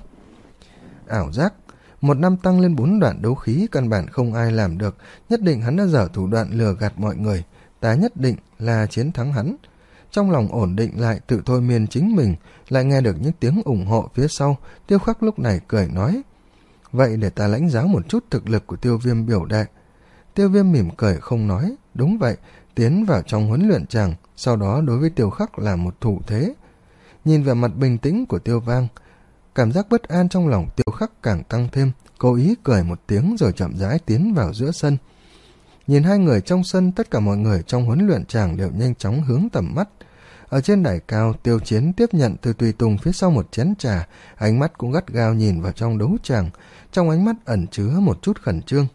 Ảo giác, một năm tăng lên bốn đoạn đấu khí căn bản không ai làm được. Nhất định hắn đã dở thủ đoạn lừa gạt mọi người. Ta nhất định là chiến thắng hắn. Trong lòng ổn định lại, tự thôi miên chính mình, lại nghe được những tiếng ủng hộ phía sau. Tiêu Khắc lúc này cười nói. Vậy để ta lãnh giáo một chút thực lực của Tiêu Viêm biểu đệ. Tiêu Viêm mỉm cười không nói. Đúng vậy, tiến vào trong huấn luyện tràng, sau đó đối với Tiêu Khắc là một thủ thế. Nhìn về mặt bình tĩnh của Tiêu Vang, cảm giác bất an trong lòng Tiêu Khắc càng tăng thêm, cố ý cười một tiếng rồi chậm rãi tiến vào giữa sân. Nhìn hai người trong sân, tất cả mọi người trong huấn luyện tràng đều nhanh chóng hướng tầm mắt. Ở trên đài cao, Tiêu Chiến tiếp nhận từ tùy tùng phía sau một chén trà, ánh mắt cũng gắt gao nhìn vào trong đấu tràng, trong ánh mắt ẩn chứa một chút khẩn trương.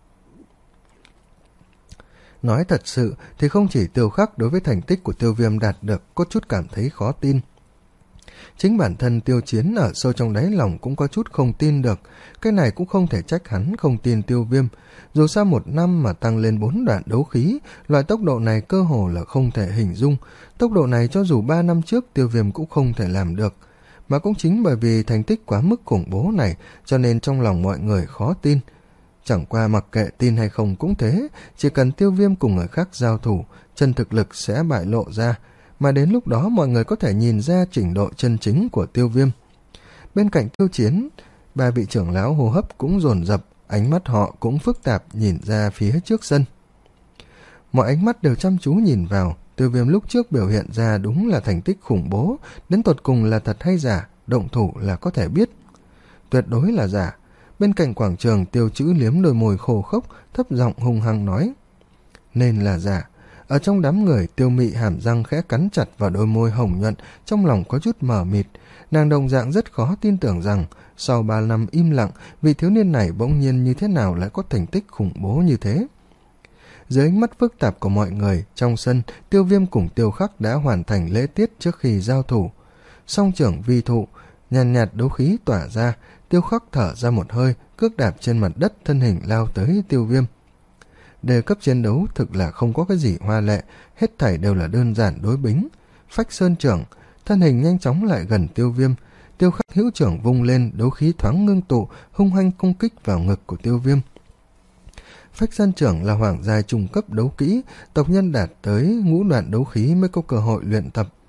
Nói thật sự thì không chỉ Tiêu Khắc đối với thành tích của Tiêu Viêm đạt được có chút cảm thấy khó tin. Chính bản thân Tiêu Chiến ở sâu trong đáy lòng cũng có chút không tin được. Cái này cũng không thể trách hắn không tin Tiêu Viêm. Dù sao một năm mà tăng lên bốn đoạn đấu khí, loại tốc độ này cơ hồ là không thể hình dung. Tốc độ này cho dù ba năm trước Tiêu Viêm cũng không thể làm được. Mà cũng chính bởi vì thành tích quá mức khủng bố này, cho nên trong lòng mọi người khó tin. Chẳng qua mặc kệ tin hay không cũng thế, chỉ cần Tiêu Viêm cùng người khác giao thủ, chân thực lực sẽ bại lộ ra, mà đến lúc đó mọi người có thể nhìn ra trình độ chân chính của Tiêu Viêm. Bên cạnh Tiêu Chiến, ba vị trưởng lão hô hấp cũng dồn dập, ánh mắt họ cũng phức tạp nhìn ra phía trước sân. Mọi ánh mắt đều chăm chú nhìn vào. Tiêu Viêm lúc trước biểu hiện ra đúng là thành tích khủng bố, đến tột cùng là thật hay giả, động thủ là có thể biết. Tuyệt đối là giả. Bên cạnh quảng trường, Tiêu Chữ liếm đôi môi khô khốc, thấp giọng hung hăng nói. Nên là giả. Ở trong đám người, Tiêu Mị hàm răng khẽ cắn chặt vào đôi môi hồng nhuận, trong lòng có chút mờ mịt. Nàng đồng dạng rất khó tin tưởng rằng, sau ba năm im lặng, vị thiếu niên này bỗng nhiên như thế nào lại có thành tích khủng bố như thế. Dưới ánh mắt phức tạp của mọi người, trong sân, Tiêu Viêm cùng Tiêu Khắc đã hoàn thành lễ tiết trước khi giao thủ. Song trưởng vi thụ, nhàn nhạt, nhạt đấu khí tỏa ra, Tiêu Khắc thở ra một hơi, cước đạp trên mặt đất, thân hình lao tới Tiêu Viêm. Đề cấp chiến đấu thực là không có cái gì hoa lệ, hết thảy đều là đơn giản đối bính. Phách sơn trưởng, thân hình nhanh chóng lại gần Tiêu Viêm. Tiêu Khắc hữu trưởng vung lên, đấu khí thoáng ngưng tụ, hung hăng công kích vào ngực của Tiêu Viêm. Phách sơn trưởng là hoàng giai trung cấp đấu kỹ, tộc nhân đạt tới ngũ đoạn đấu khí mới có cơ hội luyện tập.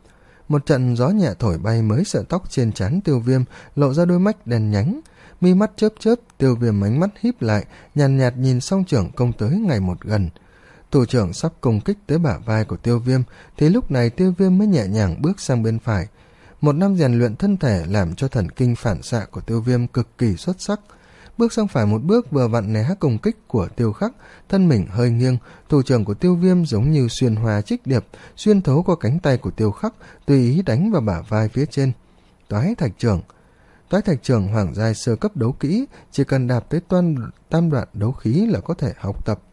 Một trận gió nhẹ thổi bay mới sợi tóc trên trán Tiêu Viêm, lộ ra đôi mắt đen nhánh, mi mắt chớp chớp. Tiêu Viêm ánh mắt híp lại, nhàn nhạt, nhạt nhìn song trưởng công tới ngày một gần. Thủ trưởng sắp công kích tới bả vai của Tiêu Viêm, thì lúc này Tiêu Viêm mới nhẹ nhàng bước sang bên phải. Một năm rèn luyện thân thể làm cho thần kinh phản xạ của Tiêu Viêm cực kỳ xuất sắc. Bước sang phải một bước vừa vặn né công kích của Tiêu Khắc, thân mình hơi nghiêng, thủ trưởng của Tiêu Viêm giống như xuyên hoa trích điệp, xuyên thấu qua cánh tay của Tiêu Khắc, tùy ý đánh vào bả vai phía trên. Toái thạch trưởng. Toái thạch trưởng hoàng giai sơ cấp đấu kỹ, chỉ cần đạp tới toan tam đoạn đấu khí là có thể học tập.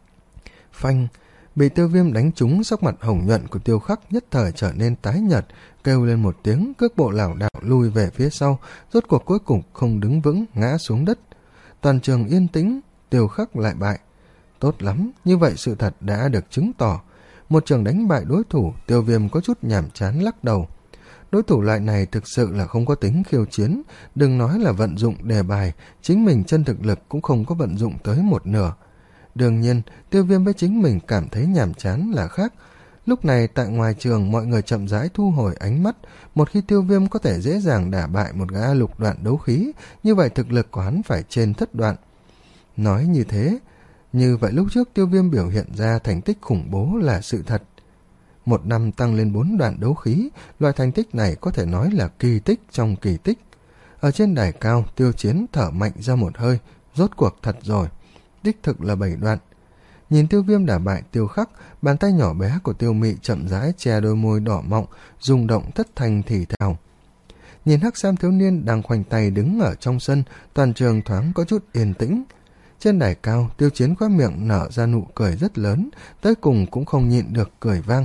Phanh, bị Tiêu Viêm đánh trúng, sắc mặt hồng nhuận của Tiêu Khắc nhất thời trở nên tái nhợt, kêu lên một tiếng, cước bộ lảo đảo lùi về phía sau, rốt cuộc cuối cùng không đứng vững, ngã xuống đất. Toàn trường yên tĩnh, Tiêu Khắc lại bại. Tốt lắm, như vậy sự thật đã được chứng tỏ. Một trường đánh bại đối thủ, Tiêu Viêm có chút nhàm chán lắc đầu. Đối thủ loại này thực sự là không có tính khiêu chiến, đừng nói là vận dụng đề bài, chính mình chân thực lực cũng không có vận dụng tới một nửa. Đương nhiên, Tiêu Viêm với chính mình cảm thấy nhàm chán là khác. Lúc này tại ngoài trường, mọi người chậm rãi thu hồi ánh mắt. Một khi Tiêu Viêm có thể dễ dàng đả bại một gã lục đoạn đấu khí, như vậy thực lực của hắn phải trên thất đoạn. Nói như thế, như vậy lúc trước Tiêu Viêm biểu hiện ra thành tích khủng bố là sự thật. Một năm tăng lên bốn đoạn đấu khí, loại thành tích này có thể nói là kỳ tích trong kỳ tích. Ở trên đài cao, Tiêu Chiến thở mạnh ra một hơi, rốt cuộc thật rồi. Đích thực là bảy đoạn. Nhìn Tiêu Viêm đả bại Tiêu Khắc, bàn tay nhỏ bé của Tiêu Mị chậm rãi che đôi môi đỏ mọng, rung động thất thanh thì thào. Nhìn hắc sam thiếu niên đang khoanh tay đứng ở trong sân, toàn trường thoáng có chút yên tĩnh. Trên đài cao, Tiêu Chiến khóe miệng nở ra nụ cười rất lớn, tới cùng cũng không nhịn được cười vang.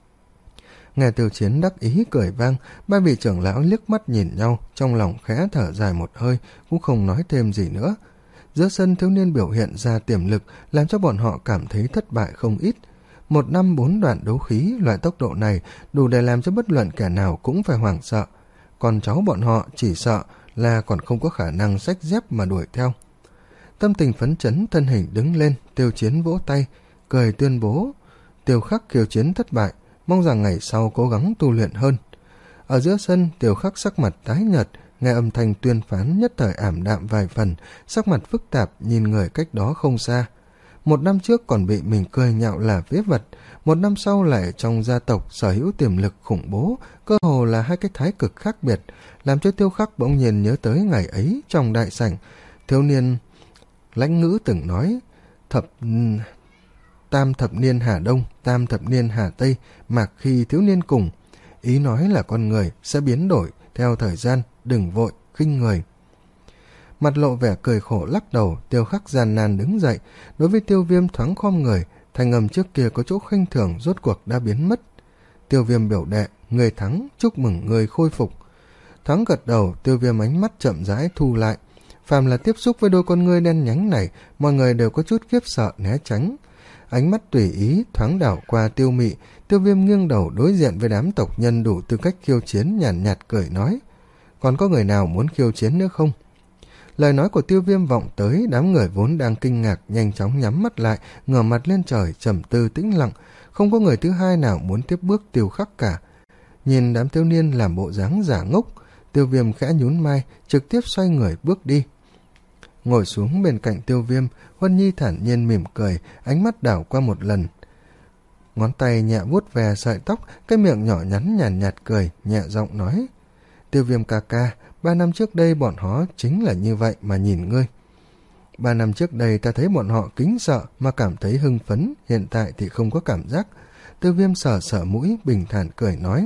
Nghe Tiêu Chiến đắc ý cười vang, ba vị trưởng lão liếc mắt nhìn nhau, trong lòng khẽ thở dài một hơi, cũng không nói thêm gì nữa. Giữa sân, thiếu niên biểu hiện ra tiềm lực, làm cho bọn họ cảm thấy thất bại không ít. Một năm bốn đoạn đấu khí, loại tốc độ này đủ để làm cho bất luận kẻ nào cũng phải hoảng sợ. Còn cháu bọn họ chỉ sợ là còn không có khả năng xách dép mà đuổi theo. Tâm tình phấn chấn, thân hình đứng lên, Tiêu Chiến vỗ tay, cười tuyên bố Tiêu Khắc khiêu chiến thất bại, mong rằng ngày sau cố gắng tu luyện hơn. Ở giữa sân, Tiêu Khắc sắc mặt tái nhợt, nghe âm thanh tuyên phán nhất thời ảm đạm vài phần, sắc mặt phức tạp nhìn người cách đó không xa. Một năm trước còn bị mình cười nhạo là phế vật, một năm sau lại trong gia tộc sở hữu tiềm lực khủng bố, cơ hồ là hai cái thái cực khác biệt, làm cho Tiêu Khắc bỗng nhiên nhớ tới ngày ấy trong đại sảnh. Thiếu niên lãnh ngữ từng nói, thập tam thập niên Hà Đông, tam thập niên Hà Tây, mạc khi thiếu niên cùng. Ý nói là con người sẽ biến đổi theo thời gian, đừng vội, khinh người. Mặt lộ vẻ cười khổ lắc đầu, Tiêu Khắc gian nan đứng dậy, đối với Tiêu Viêm thoáng khom người, thanh âm trước kia có chỗ khinh thường rốt cuộc đã biến mất. Tiêu Viêm biểu đệ, người thắng, chúc mừng người khôi phục. Thoáng gật đầu, Tiêu Viêm ánh mắt chậm rãi thu lại. Phàm là tiếp xúc với đôi con ngươi đen nhánh này, mọi người đều có chút khiếp sợ né tránh. Ánh mắt tùy ý thoáng đảo qua Tiêu Mị, Tiêu Viêm nghiêng đầu đối diện với đám tộc nhân đủ tư cách khiêu chiến, nhàn nhạt, nhạt cười nói, còn có người nào muốn khiêu chiến nữa không? Lời nói của Tiêu Viêm vọng tới, đám người vốn đang kinh ngạc nhanh chóng nhắm mắt lại, ngửa mặt lên trời trầm tư tĩnh lặng, không có người thứ hai nào muốn tiếp bước Tiêu Khắc cả. Nhìn đám thiếu niên làm bộ dáng giả ngốc, Tiêu Viêm khẽ nhún vai, trực tiếp xoay người bước đi. Ngồi xuống bên cạnh Tiêu Viêm, Huân Nhi thản nhiên mỉm cười, ánh mắt đảo qua một lần. Ngón tay nhẹ vuốt về sợi tóc, cái miệng nhỏ nhắn nhàn nhạt, nhạt cười, nhẹ giọng nói, Tiêu Viêm ca ca, ba năm trước đây bọn họ chính là như vậy mà nhìn ngươi. Ba năm trước đây ta thấy bọn họ kính sợ mà cảm thấy hưng phấn, hiện tại thì không có cảm giác. Tiêu Viêm sờ sờ mũi, bình thản cười nói,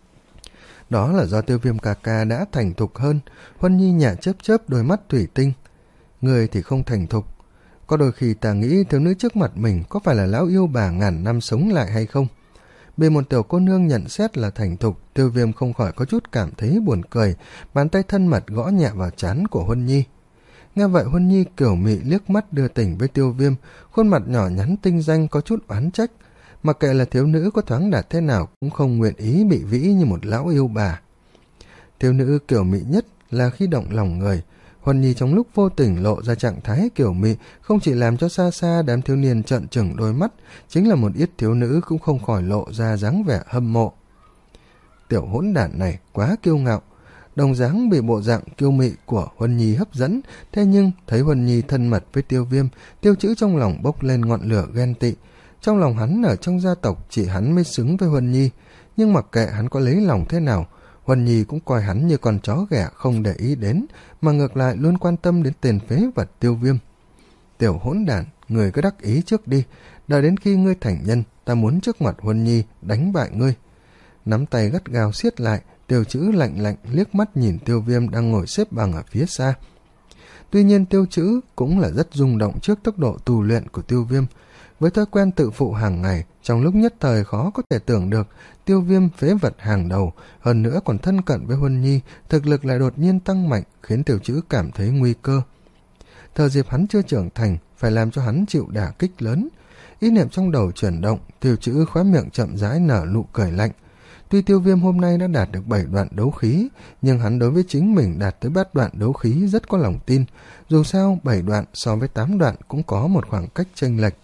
đó là do Tiêu Viêm ca ca đã thành thục hơn. Huân Nhi nhả chớp chớp đôi mắt thủy tinh, người thì không thành thục. Có đôi khi ta nghĩ thiếu nữ trước mặt mình có phải là lão yêu bà ngàn năm sống lại hay không? Bị một tiểu cô nương nhận xét là thành thục, Tiêu Viêm không khỏi có chút cảm thấy buồn cười, bàn tay thân mật gõ nhẹ vào trán của Huân Nhi. Nghe vậy Huân Nhi kiểu mị liếc mắt đưa tình với Tiêu Viêm, khuôn mặt nhỏ nhắn tinh danh có chút oán trách, mặc kệ là thiếu nữ có thoáng đạt thế nào cũng không nguyện ý bị vĩ như một lão yêu bà. Thiếu nữ kiểu mị nhất là khi động lòng người. Huân Nhi trong lúc vô tình lộ ra trạng thái kiểu mị, không chỉ làm cho xa xa đám thiếu niên trợn trừng đôi mắt, chính là một ít thiếu nữ cũng không khỏi lộ ra dáng vẻ hâm mộ. tiểu hỗn đản này quá kiêu ngạo. Đồng dáng bị bộ dạng kiêu mị của Huân Nhi hấp dẫn, thế nhưng thấy Huân Nhi thân mật với Tiêu Viêm, Tiêu Chữ trong lòng bốc lên ngọn lửa ghen tị. Trong lòng hắn ở trong gia tộc chỉ hắn mới xứng với Huân Nhi, nhưng mặc kệ hắn có lấy lòng thế nào, Huân Nhi cũng coi hắn như con chó ghẻ không để ý đến, mà ngược lại luôn quan tâm đến tên phế vật Tiêu Viêm. Tiểu hỗn đản, người cứ đắc ý trước đi, đợi đến khi ngươi thành nhân, ta muốn trước mặt Huân Nhi đánh bại ngươi. Nắm tay gắt gao siết lại, Tiêu Chữ lạnh lạnh liếc mắt nhìn Tiêu Viêm đang ngồi xếp bằng ở phía xa. Tuy nhiên Tiêu Chữ cũng là rất rung động trước tốc độ tu luyện của Tiêu Viêm. Với thói quen tự phụ hàng ngày, trong lúc nhất thời khó có thể tưởng được Tiêu Viêm phế vật hàng đầu, hơn nữa còn thân cận với Huân Nhi, thực lực lại đột nhiên tăng mạnh, khiến Tiêu Chữ cảm thấy nguy cơ. Thời dịp hắn chưa trưởng thành, phải làm cho hắn chịu đả kích lớn. Ý niệm trong đầu chuyển động, Tiêu Chữ khóe miệng chậm rãi nở nụ cười lạnh. Tuy Tiêu Viêm hôm nay đã đạt được bảy đoạn đấu khí, nhưng hắn đối với chính mình đạt tới bát đoạn đấu khí rất có lòng tin. Dù sao, bảy đoạn so với tám đoạn cũng có một khoảng cách chênh lệch.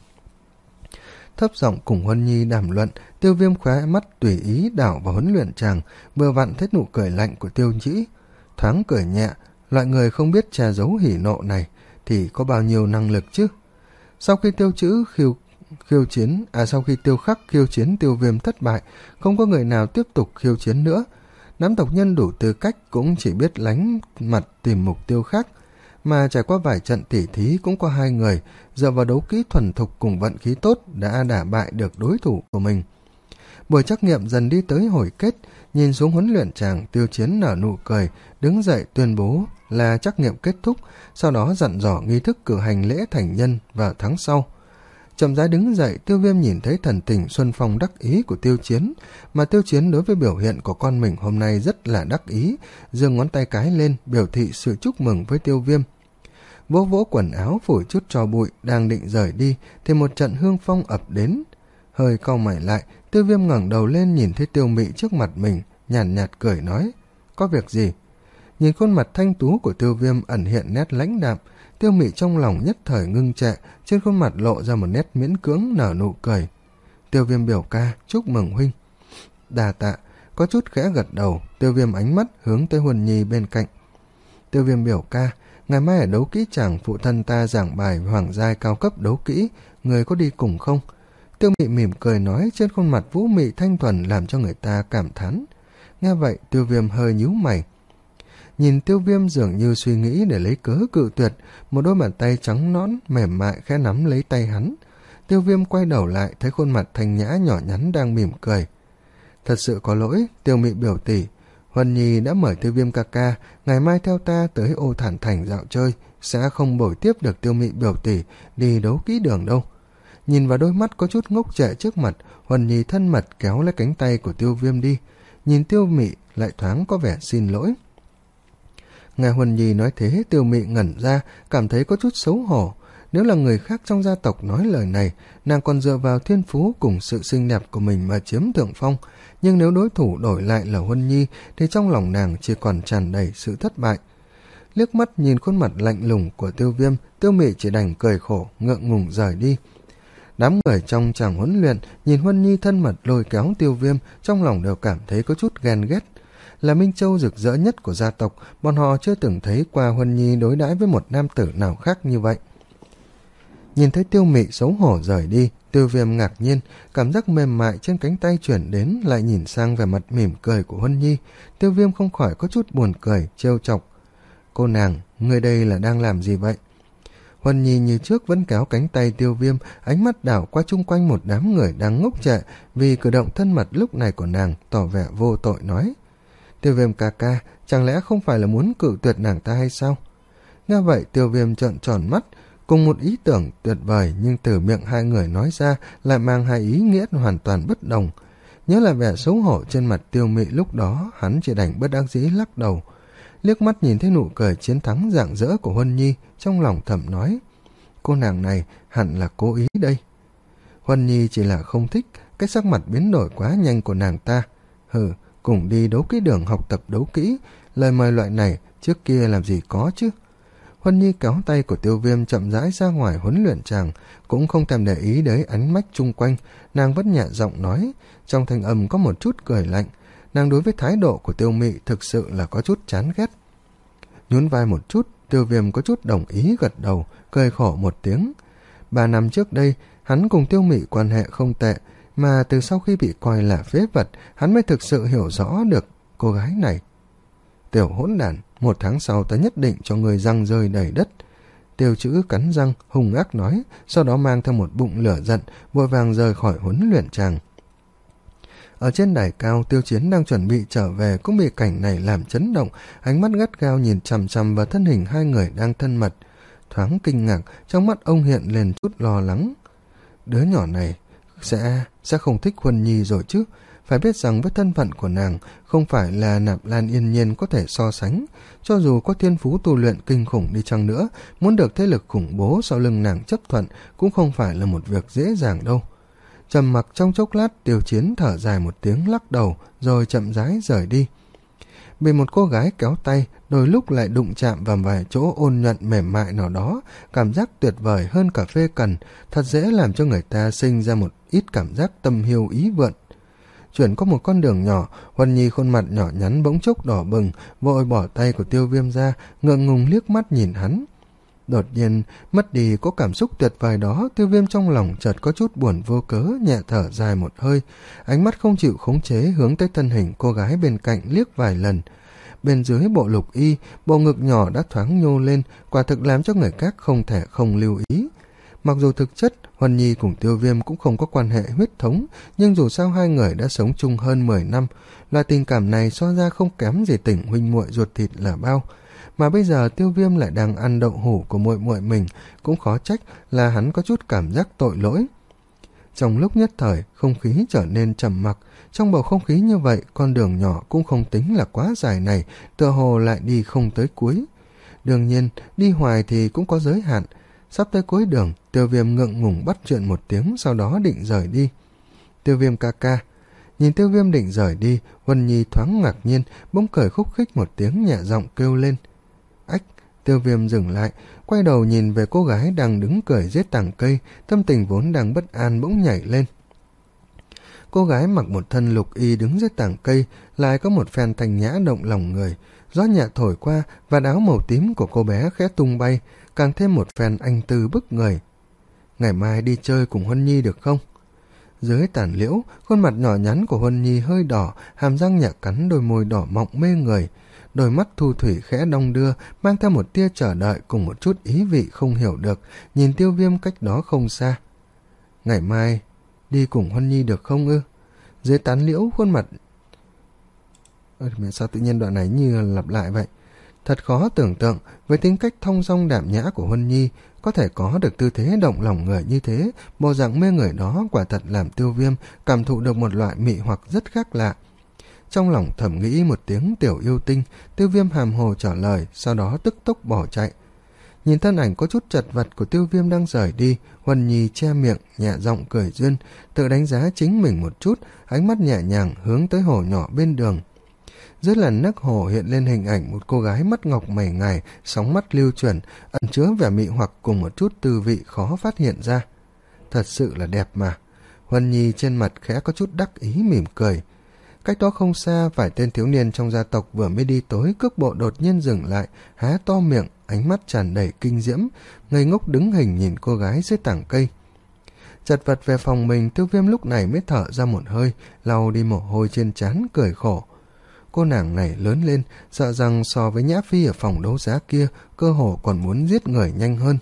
Thấp giọng cùng Huân Nhi đàm luận, Tiêu Viêm khóe mắt tùy ý đảo vào huấn luyện tràng, vừa vặn thấy nụ cười lạnh của Tiêu Chữ. Thoáng cười nhẹ, loại người không biết che giấu hỉ nộ này thì có bao nhiêu năng lực chứ. Sau khi Tiêu Chữ khiêu khiêu chiến, à sau khi Tiêu Khắc khiêu chiến Tiêu Viêm thất bại, không có người nào tiếp tục khiêu chiến nữa. Đám tộc nhân đủ tư cách cũng chỉ biết lánh mặt tìm mục tiêu khác, mà trải qua vài trận tỉ thí cũng có hai người dựa vào đấu kỹ thuần thục cùng vận khí tốt đã đả bại được đối thủ của mình. Buổi trắc nghiệm dần đi tới hồi kết, nhìn xuống huấn luyện tràng, Tiêu Chiến nở nụ cười, đứng dậy tuyên bố là trắc nghiệm kết thúc, sau đó dặn dò nghi thức cử hành lễ thành nhân vào tháng sau. Chậm rãi đứng dậy, Tiêu Viêm nhìn thấy thần tình xuân phong đắc ý của Tiêu Chiến, mà Tiêu Chiến đối với biểu hiện của con mình hôm nay rất là đắc ý, giương ngón tay cái lên biểu thị sự chúc mừng với Tiêu Viêm. Vỗ vỗ quần áo phủi chút tro bụi, đang định rời đi thì một trận hương phong ập đến. Hơi cau mày lại, Tiêu Viêm ngẩng đầu lên nhìn thấy Tiêu Mị trước mặt mình, nhàn nhạt, nhạt cười nói: "Có việc gì?" Nhìn khuôn mặt thanh tú của Tiêu Viêm ẩn hiện nét lãnh đạm, Tiêu Mị trong lòng nhất thời ngưng trệ, trên khuôn mặt lộ ra một nét miễn cưỡng nở nụ cười. "Tiêu Viêm biểu ca, chúc mừng huynh." "Đà tạ." Có chút khẽ gật đầu, Tiêu Viêm ánh mắt hướng tới Huân Nhi bên cạnh. "Tiêu Viêm biểu ca, ngày mai ở đấu kỹ tràng phụ thân ta giảng bài hoàng giai cao cấp đấu kỹ, người có đi cùng không?" Tiêu Mị mỉm cười nói, trên khuôn mặt vũ mị thanh thuần làm cho người ta cảm thán. Nghe vậy, Tiêu Viêm hơi nhíu mày. Nhìn Tiêu Viêm dường như suy nghĩ để lấy cớ cự tuyệt, một đôi bàn tay trắng nõn mềm mại khẽ nắm lấy tay hắn. Tiêu Viêm quay đầu lại thấy khuôn mặt thanh nhã nhỏ nhắn đang mỉm cười. "Thật sự có lỗi, Tiêu Mị biểu tỷ, Huân Nhi đã mời Tiêu Viêm ca ca ngày mai theo ta tới Ô Thản Thành dạo chơi, sẽ không bồi tiếp được Tiêu Mị biểu tỷ đi đấu kỹ đường đâu." Nhìn vào đôi mắt có chút ngốc trệ trước mặt, Huân Nhi thân mật kéo lấy cánh tay của Tiêu Viêm đi. Nhìn Tiêu Mị lại thoáng có vẻ xin lỗi. Nghe Huân Nhi nói thế, Tiêu Mị ngẩn ra, cảm thấy có chút xấu hổ. Nếu là người khác trong gia tộc nói lời này, nàng còn dựa vào thiên phú cùng sự xinh đẹp của mình mà chiếm thượng phong, nhưng nếu đối thủ đổi lại là Huân Nhi thì trong lòng nàng chỉ còn tràn đầy sự thất bại. Liếc mắt nhìn khuôn mặt lạnh lùng của Tiêu Viêm, Tiêu Mị chỉ đành cười khổ, ngượng ngùng rời đi. Đám người trong tràng huấn luyện nhìn Huân Nhi thân mật lôi kéo Tiêu Viêm, trong lòng đều cảm thấy có chút ghen ghét. Là Minh Châu rực rỡ nhất của gia tộc, bọn họ chưa từng thấy qua Huân Nhi đối đãi với một nam tử nào khác như vậy. Nhìn thấy Tiêu Mị xấu hổ rời đi, Tiêu Viêm ngạc nhiên, cảm giác mềm mại trên cánh tay chuyển đến, lại nhìn sang vẻ mặt mỉm cười của Huân Nhi. Tiêu Viêm không khỏi có chút buồn cười, trêu chọc. "Cô nàng, người đây là đang làm gì vậy?" Huân Nhi như trước vẫn kéo cánh tay Tiêu Viêm, ánh mắt đảo qua chung quanh một đám người đang ngốc trệ vì cử động thân mật lúc này của nàng, tỏ vẻ vô tội nói: "Tiêu Viêm ca ca, chẳng lẽ không phải là muốn cự tuyệt nàng ta hay sao?" Nghe vậy, Tiêu Viêm trợn tròn mắt, cùng một ý tưởng tuyệt vời nhưng từ miệng hai người nói ra lại mang hai ý nghĩa hoàn toàn bất đồng. Nhớ lại vẻ xấu hổ trên mặt Tiêu Mị lúc đó, hắn chỉ đành bất đắc dĩ lắc đầu. Liếc mắt nhìn thấy nụ cười chiến thắng rạng rỡ của Huân Nhi, trong lòng thầm nói: "Cô nàng này hẳn là cố ý đây." Huân Nhi chỉ là không thích cái sắc mặt biến đổi quá nhanh của nàng ta. Hừ, cùng đi đấu kỹ đường học tập đấu kỹ, lời mời loại này trước kia làm gì có chứ. Huân Nhi kéo tay của Tiêu Viêm chậm rãi ra ngoài huấn luyện tràng, cũng không thèm để ý đến ánh mắt chung quanh, nàng vẫn nhẹ giọng nói, trong thanh âm có một chút cười lạnh. nàng đối với thái độ của Tiêu Mị thực sự là có chút chán ghét. Nhún vai một chút, Tiêu Viêm có chút đồng ý gật đầu, cười khổ một tiếng. Ba năm trước đây, hắn cùng Tiêu Mị quan hệ không tệ, mà từ sau khi bị coi là phế vật, hắn mới thực sự hiểu rõ được cô gái này. Tiểu hỗn đản, một tháng sau ta nhất định cho người răng rơi đầy đất. Tiêu Chữ cắn răng, hung ác nói, sau đó mang theo một bụng lửa giận, vội vàng rời khỏi huấn luyện tràng. Ở trên đài cao, Tiêu Chiến đang chuẩn bị trở về cũng bị cảnh này làm chấn động, ánh mắt gắt gao nhìn chằm chằm vào thân hình hai người đang thân mật. Thoáng kinh ngạc, trong mắt ông hiện lên chút lo lắng. Đứa nhỏ này sẽ sẽ không thích Huân Nhi rồi chứ? Phải biết rằng với thân phận của nàng không phải là Nạp Lan Yên Nhiên có thể so sánh. Cho dù có thiên phú tu luyện kinh khủng đi chăng nữa, muốn được thế lực khủng bố sau lưng nàng chấp thuận cũng không phải là một việc dễ dàng đâu. Trầm mặc trong chốc lát, Tiêu Chiến thở dài một tiếng lắc đầu rồi chậm rãi rời đi. Bị một cô gái kéo tay, đôi lúc lại đụng chạm vào vài chỗ ôn nhuận mềm mại nào đó, cảm giác tuyệt vời hơn cả phê cần, thật dễ làm cho người ta sinh ra một ít cảm giác tâm hiu ý vượn. Chuyển qua một con đường nhỏ, Huân Nhi khuôn mặt nhỏ nhắn bỗng chốc đỏ bừng, vội bỏ tay của Tiêu Viêm ra, ngượng ngùng liếc mắt nhìn hắn. Đột nhiên, mất đi có cảm xúc tuyệt vời đó, Tiêu Viêm trong lòng chợt có chút buồn vô cớ, nhẹ thở dài một hơi, ánh mắt không chịu khống chế hướng tới thân hình cô gái bên cạnh liếc vài lần. Bên dưới bộ lục y, bộ ngực nhỏ đã thoáng nhô lên, quả thực làm cho người khác không thể không lưu ý. Mặc dù thực chất, Huân Nhi cùng Tiêu Viêm cũng không có quan hệ huyết thống, nhưng dù sao hai người đã sống chung hơn mười năm, loại tình cảm này so ra không kém gì tình huynh muội ruột thịt là bao. Mà bây giờ Tiêu Viêm lại đang ăn đậu hũ của muội muội mình, cũng khó trách là hắn có chút cảm giác tội lỗi. Trong lúc nhất thời, không khí trở nên trầm mặc. Trong bầu không khí như vậy, con đường nhỏ cũng không tính là quá dài này, tựa hồ lại đi không tới cuối. Đương nhiên, đi hoài thì cũng có giới hạn. Sắp tới cuối đường, Tiêu Viêm ngượng ngùng bắt chuyện một tiếng, sau đó định rời đi. Tiêu Viêm ca ca. Nhìn Tiêu Viêm định rời đi, Huân Nhi thoáng ngạc nhiên, bỗng cười khúc khích một tiếng nhẹ giọng kêu lên. Ách! Tiêu Viêm dừng lại, quay đầu nhìn về cô gái đang đứng cười dưới tảng cây, tâm tình vốn đang bất an bỗng nhảy lên. Cô gái mặc một thân lục y đứng dưới tảng cây, lại có một phen thanh nhã động lòng người. Gió nhẹ thổi qua, và áo màu tím của cô bé khẽ tung bay, càng thêm một phen anh tư bức người. Ngày mai đi chơi cùng Huân Nhi được không? Dưới tàn liễu, khuôn mặt nhỏ nhắn của Huân Nhi hơi đỏ, hàm răng nhẹ cắn đôi môi đỏ mọng mê người. Đôi mắt thu thủy khẽ đong đưa, mang theo một tia chờ đợi cùng một chút ý vị không hiểu được, nhìn Tiêu Viêm cách đó không xa. Ngày mai đi cùng Huân Nhi được không ư? Dưới tán liễu, khuôn mặt... Ơ, sao tự nhiên đoạn này như lặp lại vậy? Thật khó tưởng tượng, với tính cách thong dong đạm nhã của Huân Nhi, có thể có được tư thế động lòng người như thế, bộ dạng mê người đó quả thật làm Tiêu Viêm cảm thụ được một loại mị hoặc rất khác lạ. Trong lòng thầm nghĩ một tiếng tiểu yêu tinh, Tiêu Viêm hàm hồ trả lời, sau đó tức tốc bỏ chạy. Nhìn thân ảnh có chút chật vật của Tiêu Viêm đang rời đi, Huân Nhi che miệng, nhẹ giọng cười duyên, tự đánh giá chính mình một chút, ánh mắt nhẹ nhàng hướng tới hồ nhỏ bên đường. Dưới làn nước hồ hiện lên hình ảnh một cô gái mắt ngọc mày ngài, sóng mắt lưu chuyển, ẩn chứa vẻ mị hoặc cùng một chút tư vị khó phát hiện ra. Thật sự là đẹp mà. Huân Nhi trên mặt khẽ có chút đắc ý mỉm cười. Cách đó không xa, vài tên thiếu niên trong gia tộc vừa mới đi tối, cước bộ đột nhiên dừng lại, há to miệng, ánh mắt tràn đầy kinh diễm, ngây ngốc đứng hình nhìn cô gái dưới tảng cây. Chật vật về phòng mình, Tiêu Viêm lúc này mới thở ra một hơi, lau đi mồ hôi trên trán, cười khổ. Cô nàng này lớn lên, sợ rằng so với Nhã Phi ở phòng đấu giá kia, cơ hồ còn muốn giết người nhanh hơn.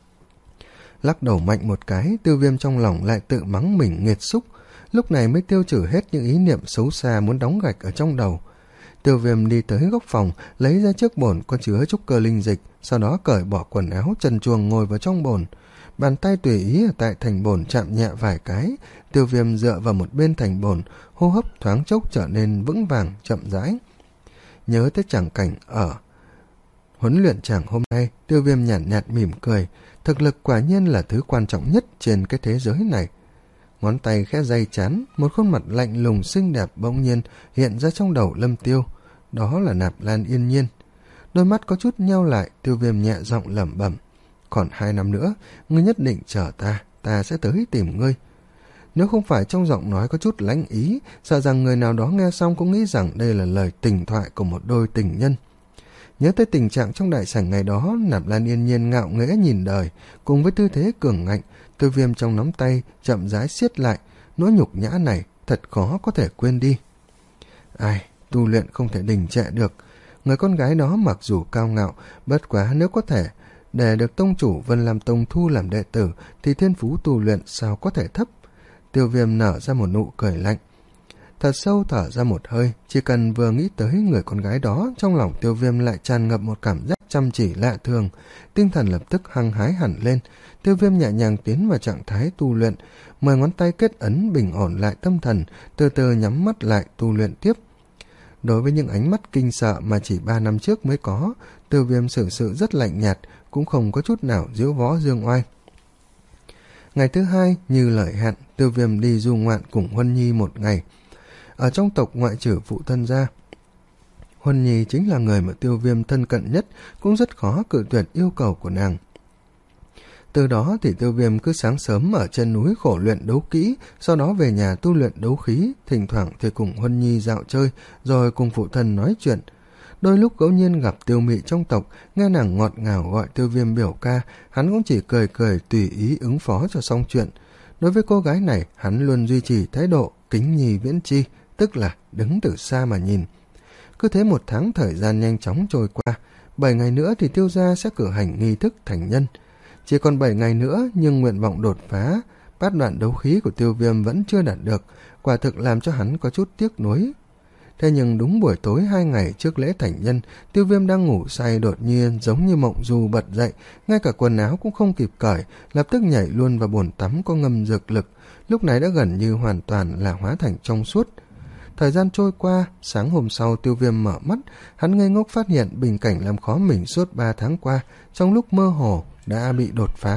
Lắc đầu mạnh một cái, Tiêu Viêm trong lòng lại tự mắng mình nghiệt xúc, lúc này mới tiêu trừ hết những ý niệm xấu xa muốn đóng gạch ở trong đầu. Tiêu Viêm đi tới góc phòng, lấy ra chiếc bồn có chứa trúc cơ linh dịch, sau đó cởi bỏ quần áo trần truồng ngồi vào trong bồn. Bàn tay tùy ý ở tại thành bồn chạm nhẹ vài cái, Tiêu Viêm dựa vào một bên thành bồn, hô hấp thoáng chốc trở nên vững vàng, chậm rãi. Nhớ tới tràng cảnh ở huấn luyện tràng hôm nay, Tiêu Viêm nhàn nhạt, nhạt mỉm cười, thực lực quả nhiên là thứ quan trọng nhất trên cái thế giới này. Ngón tay khẽ day chán, một khuôn mặt lạnh lùng xinh đẹp bỗng nhiên hiện ra trong đầu Lâm Tiêu, đó là Nạp Lan Yên Nhiên. Đôi mắt có chút nheo lại, Tiêu Viêm nhẹ giọng lẩm bẩm, còn hai năm nữa, ngươi nhất định chờ ta, ta sẽ tới tìm ngươi. Nếu không phải trong giọng nói có chút lãnh ý, sợ rằng người nào đó nghe xong cũng nghĩ rằng đây là lời tình thoại của một đôi tình nhân. Nhớ tới tình trạng trong đại sảnh ngày đó, Nạp Lan Yên Nhiên ngạo nghễ nhìn đời, cùng với tư thế cường ngạnh, Tiêu Viêm trong nắm tay chậm rãi siết lại, nỗi nhục nhã này thật khó có thể quên đi. Ai, tu luyện không thể đình trệ được. Người con gái đó mặc dù cao ngạo, bất quá nếu có thể để được tông chủ Vân Lam Tông thu làm đệ tử thì thiên phú tu luyện sao có thể thấp. Tiêu Viêm nở ra một nụ cười lạnh, thật sâu thở ra một hơi. Chỉ cần vừa nghĩ tới người con gái đó, trong lòng Tiêu Viêm lại tràn ngập một cảm giác chăm chỉ lạ thường, tinh thần lập tức hăng hái hẳn lên. Tiêu Viêm nhẹ nhàng tiến vào trạng thái tu luyện, mười ngón tay kết ấn bình ổn lại tâm thần, từ từ nhắm mắt lại tu luyện tiếp. Đối với những ánh mắt kinh sợ mà chỉ ba năm trước mới có, Tiêu Viêm xử sự rất lạnh nhạt, cũng không có chút nào diễu võ dương oai. Ngày thứ hai, như lời hẹn, Tiêu Viêm đi du ngoạn cùng Huân Nhi một ngày. Ở trong tộc ngoại trừ phụ thân ra, Huân Nhi chính là người mà Tiêu Viêm thân cận nhất, cũng rất khó cự tuyệt yêu cầu của nàng. Từ đó thì Tiêu Viêm cứ sáng sớm ở trên núi khổ luyện đấu kỹ, sau đó về nhà tu luyện đấu khí, thỉnh thoảng thì cùng Huân Nhi dạo chơi, rồi cùng phụ thân nói chuyện. Đôi lúc ngẫu nhiên gặp Tiêu Mị trong tộc, nghe nàng ngọt ngào gọi Tiêu Viêm biểu ca, hắn cũng chỉ cười cười tùy ý ứng phó cho xong chuyện. Đối với cô gái này, hắn luôn duy trì thái độ kính nhi viễn chi, tức là đứng từ xa mà nhìn. Cứ thế một tháng thời gian nhanh chóng trôi qua, bảy ngày nữa thì Tiêu gia sẽ cử hành nghi thức thành nhân. Chỉ còn bảy ngày nữa, nhưng nguyện vọng đột phá bát đoạn đấu khí của Tiêu Viêm vẫn chưa đạt được, quả thực làm cho hắn có chút tiếc nuối. Thế nhưng đúng buổi tối hai ngày trước lễ thành nhân, Tiêu Viêm đang ngủ say đột nhiên giống như mộng du bật dậy, ngay cả quần áo cũng không kịp cởi, lập tức nhảy luôn vào bồn tắm có ngâm dược lực, lúc này đã gần như hoàn toàn là hóa thành trong suốt. Thời gian trôi qua, sáng hôm sau Tiêu Viêm mở mắt, hắn ngây ngốc phát hiện bình cảnh làm khó mình suốt ba tháng qua, trong lúc mơ hồ đã bị đột phá.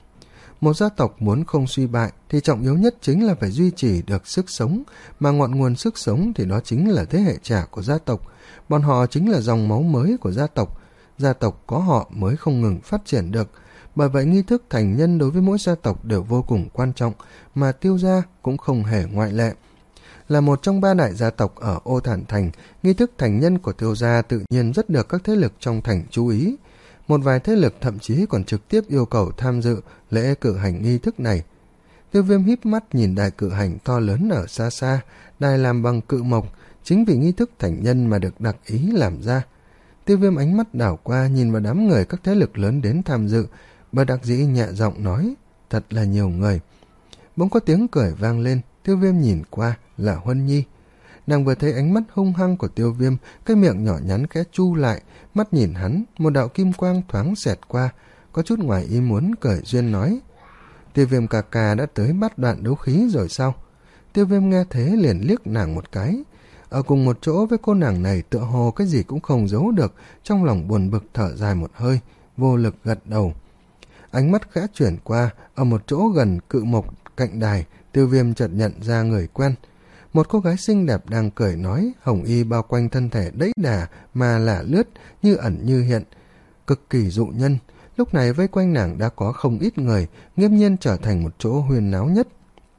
Một gia tộc muốn không suy bại thì trọng yếu nhất chính là phải duy trì được sức sống, mà ngọn nguồn sức sống thì đó chính là thế hệ trẻ của gia tộc. Bọn họ chính là dòng máu mới của gia tộc. Gia tộc có họ mới không ngừng phát triển được. Bởi vậy nghi thức thành nhân đối với mỗi gia tộc đều vô cùng quan trọng, mà Tiêu gia cũng không hề ngoại lệ. Là một trong ba đại gia tộc ở Ô Thản Thành, nghi thức thành nhân của Tiêu gia tự nhiên rất được các thế lực trong thành chú ý. Một vài thế lực thậm chí còn trực tiếp yêu cầu tham dự lễ cử hành nghi thức này. Tiêu Viêm híp mắt nhìn đài cử hành to lớn ở xa xa, đài làm bằng cự mộc, chính vì nghi thức thành nhân mà được đặc ý làm ra. Tiêu Viêm ánh mắt đảo qua nhìn vào đám người các thế lực lớn đến tham dự, bất đắc dĩ nhẹ giọng nói, thật là nhiều người. Bỗng có tiếng cười vang lên, Tiêu Viêm nhìn qua là Huân Nhi. Nàng vừa thấy ánh mắt hung hăng của Tiêu Viêm, cái miệng nhỏ nhắn khẽ chu lại, mắt nhìn hắn, một đạo kim quang thoáng xẹt qua, có chút ngoài ý muốn cởi duyên nói, Tiêu Viêm ca ca đã tới bát đoạn đấu khí rồi sao? Tiêu Viêm nghe thế liền liếc nàng một cái. Ở cùng một chỗ với cô nàng này tựa hồ cái gì cũng không giấu được, trong lòng buồn bực thở dài một hơi, vô lực gật đầu. Ánh mắt khẽ chuyển qua, ở một chỗ gần cự mộc cạnh đài, Tiêu Viêm chợt nhận ra người quen. Một cô gái xinh đẹp đang cười nói, hồng y bao quanh thân thể đẫy đà mà lả lướt, như ẩn như hiện, cực kỳ dụ nhân. Lúc này vây quanh nàng đã có không ít người, nghiễm nhiên trở thành một chỗ huyên náo nhất.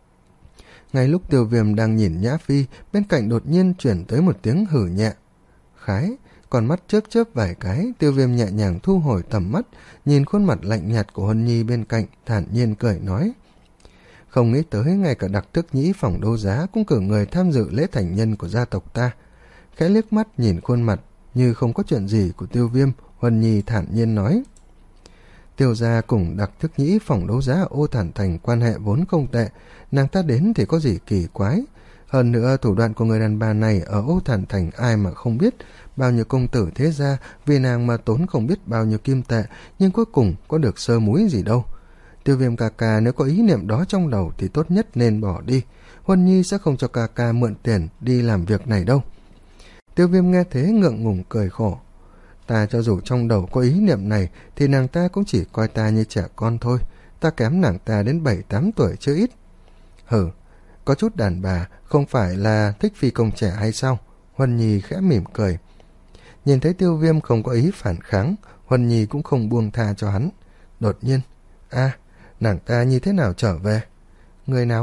Ngay lúc Tiêu Viêm đang nhìn Nhã Phi, bên cạnh đột nhiên chuyển tới một tiếng hử nhẹ. Khái, còn mắt chớp chớp vài cái, Tiêu Viêm nhẹ nhàng thu hồi tầm mắt, nhìn khuôn mặt lạnh nhạt của Huân Nhi bên cạnh, thản nhiên cười nói. Không nghĩ tới ngay cả Đặc Tức Nhĩ phòng đấu giá cũng cử người tham dự lễ thành nhân của gia tộc ta. Khẽ liếc mắt nhìn khuôn mặt như không có chuyện gì của Tiêu Viêm, Huân Nhi thản nhiên nói. Tiêu gia cùng Đặc Thức Nhĩ phòng đấu giá ở Ô Thản Thành quan hệ vốn không tệ, nàng ta đến thì có gì kỳ quái. Hơn nữa thủ đoạn của người đàn bà này ở Ô Thản Thành ai mà không biết, bao nhiêu công tử thế gia vì nàng mà tốn không biết bao nhiêu kim tệ, nhưng cuối cùng có được sơ múi gì đâu. Tiêu Viêm ca ca nếu có ý niệm đó trong đầu thì tốt nhất nên bỏ đi, Huân Nhi sẽ không cho ca ca mượn tiền đi làm việc này đâu. Tiêu Viêm nghe thế ngượng ngùng cười khổ. Ta cho dù trong đầu có ý niệm này thì nàng ta cũng chỉ coi ta như trẻ con thôi, ta kém nàng ta đến bảy tám tuổi chứ ít. Hử, có chút đàn bà không phải là thích phi công trẻ hay sao? Huân Nhi khẽ mỉm cười. Nhìn thấy Tiêu Viêm không có ý phản kháng, Huân Nhi cũng không buông tha cho hắn. Đột nhiên, a, nàng ta như thế nào trở về? Người nào?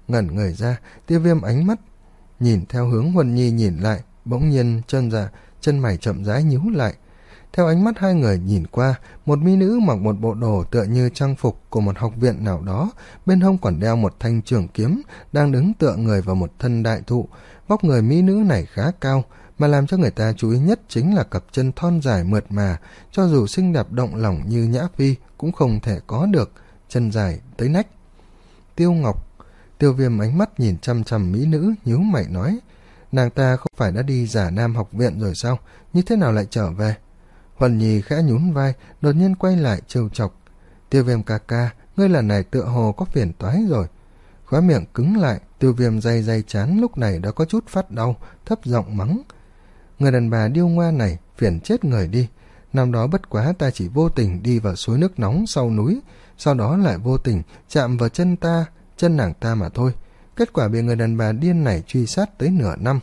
ngẩn người ra. Tiêu Viêm ánh mắt nhìn theo hướng Huân Nhi nhìn lại, bỗng nhiên chân ra chân mày chậm rãi nhíu lại. Theo ánh mắt hai người nhìn qua, một mỹ nữ mặc một bộ đồ tựa như trang phục của một học viện nào đó, bên hông còn đeo một thanh trường kiếm, đang đứng tựa người vào một thân đại thụ. Vóc người mỹ nữ này khá cao, mà làm cho người ta chú ý nhất chính là cặp chân thon dài mượt mà, cho dù xinh đẹp động lòng như Nhã Phi cũng không thể có được, chân dài tới nách. Tiêu Ngọc. Tiêu Viêm ánh mắt nhìn chăm chăm mỹ nữ, nhíu mày nói, nàng ta không phải đã đi Giả Nam học viện rồi sao, như thế nào lại trở về? Huân Nhi khẽ nhún vai, đột nhiên quay lại trêu chọc, Tiêu Viêm ca ca, ngươi lần này tựa hồ có phiền toái rồi. Khóe miệng cứng lại, Tiêu Viêm day day chán lúc này đã có chút phát đau, thấp giọng mắng, người đàn bà điêu ngoa này phiền chết người đi. Năm đó bất quá ta chỉ vô tình đi vào suối nước nóng sau núi, sau đó lại vô tình chạm vào chân ta, chân nàng ta mà thôi. Kết quả bị người đàn bà điên này truy sát tới nửa năm.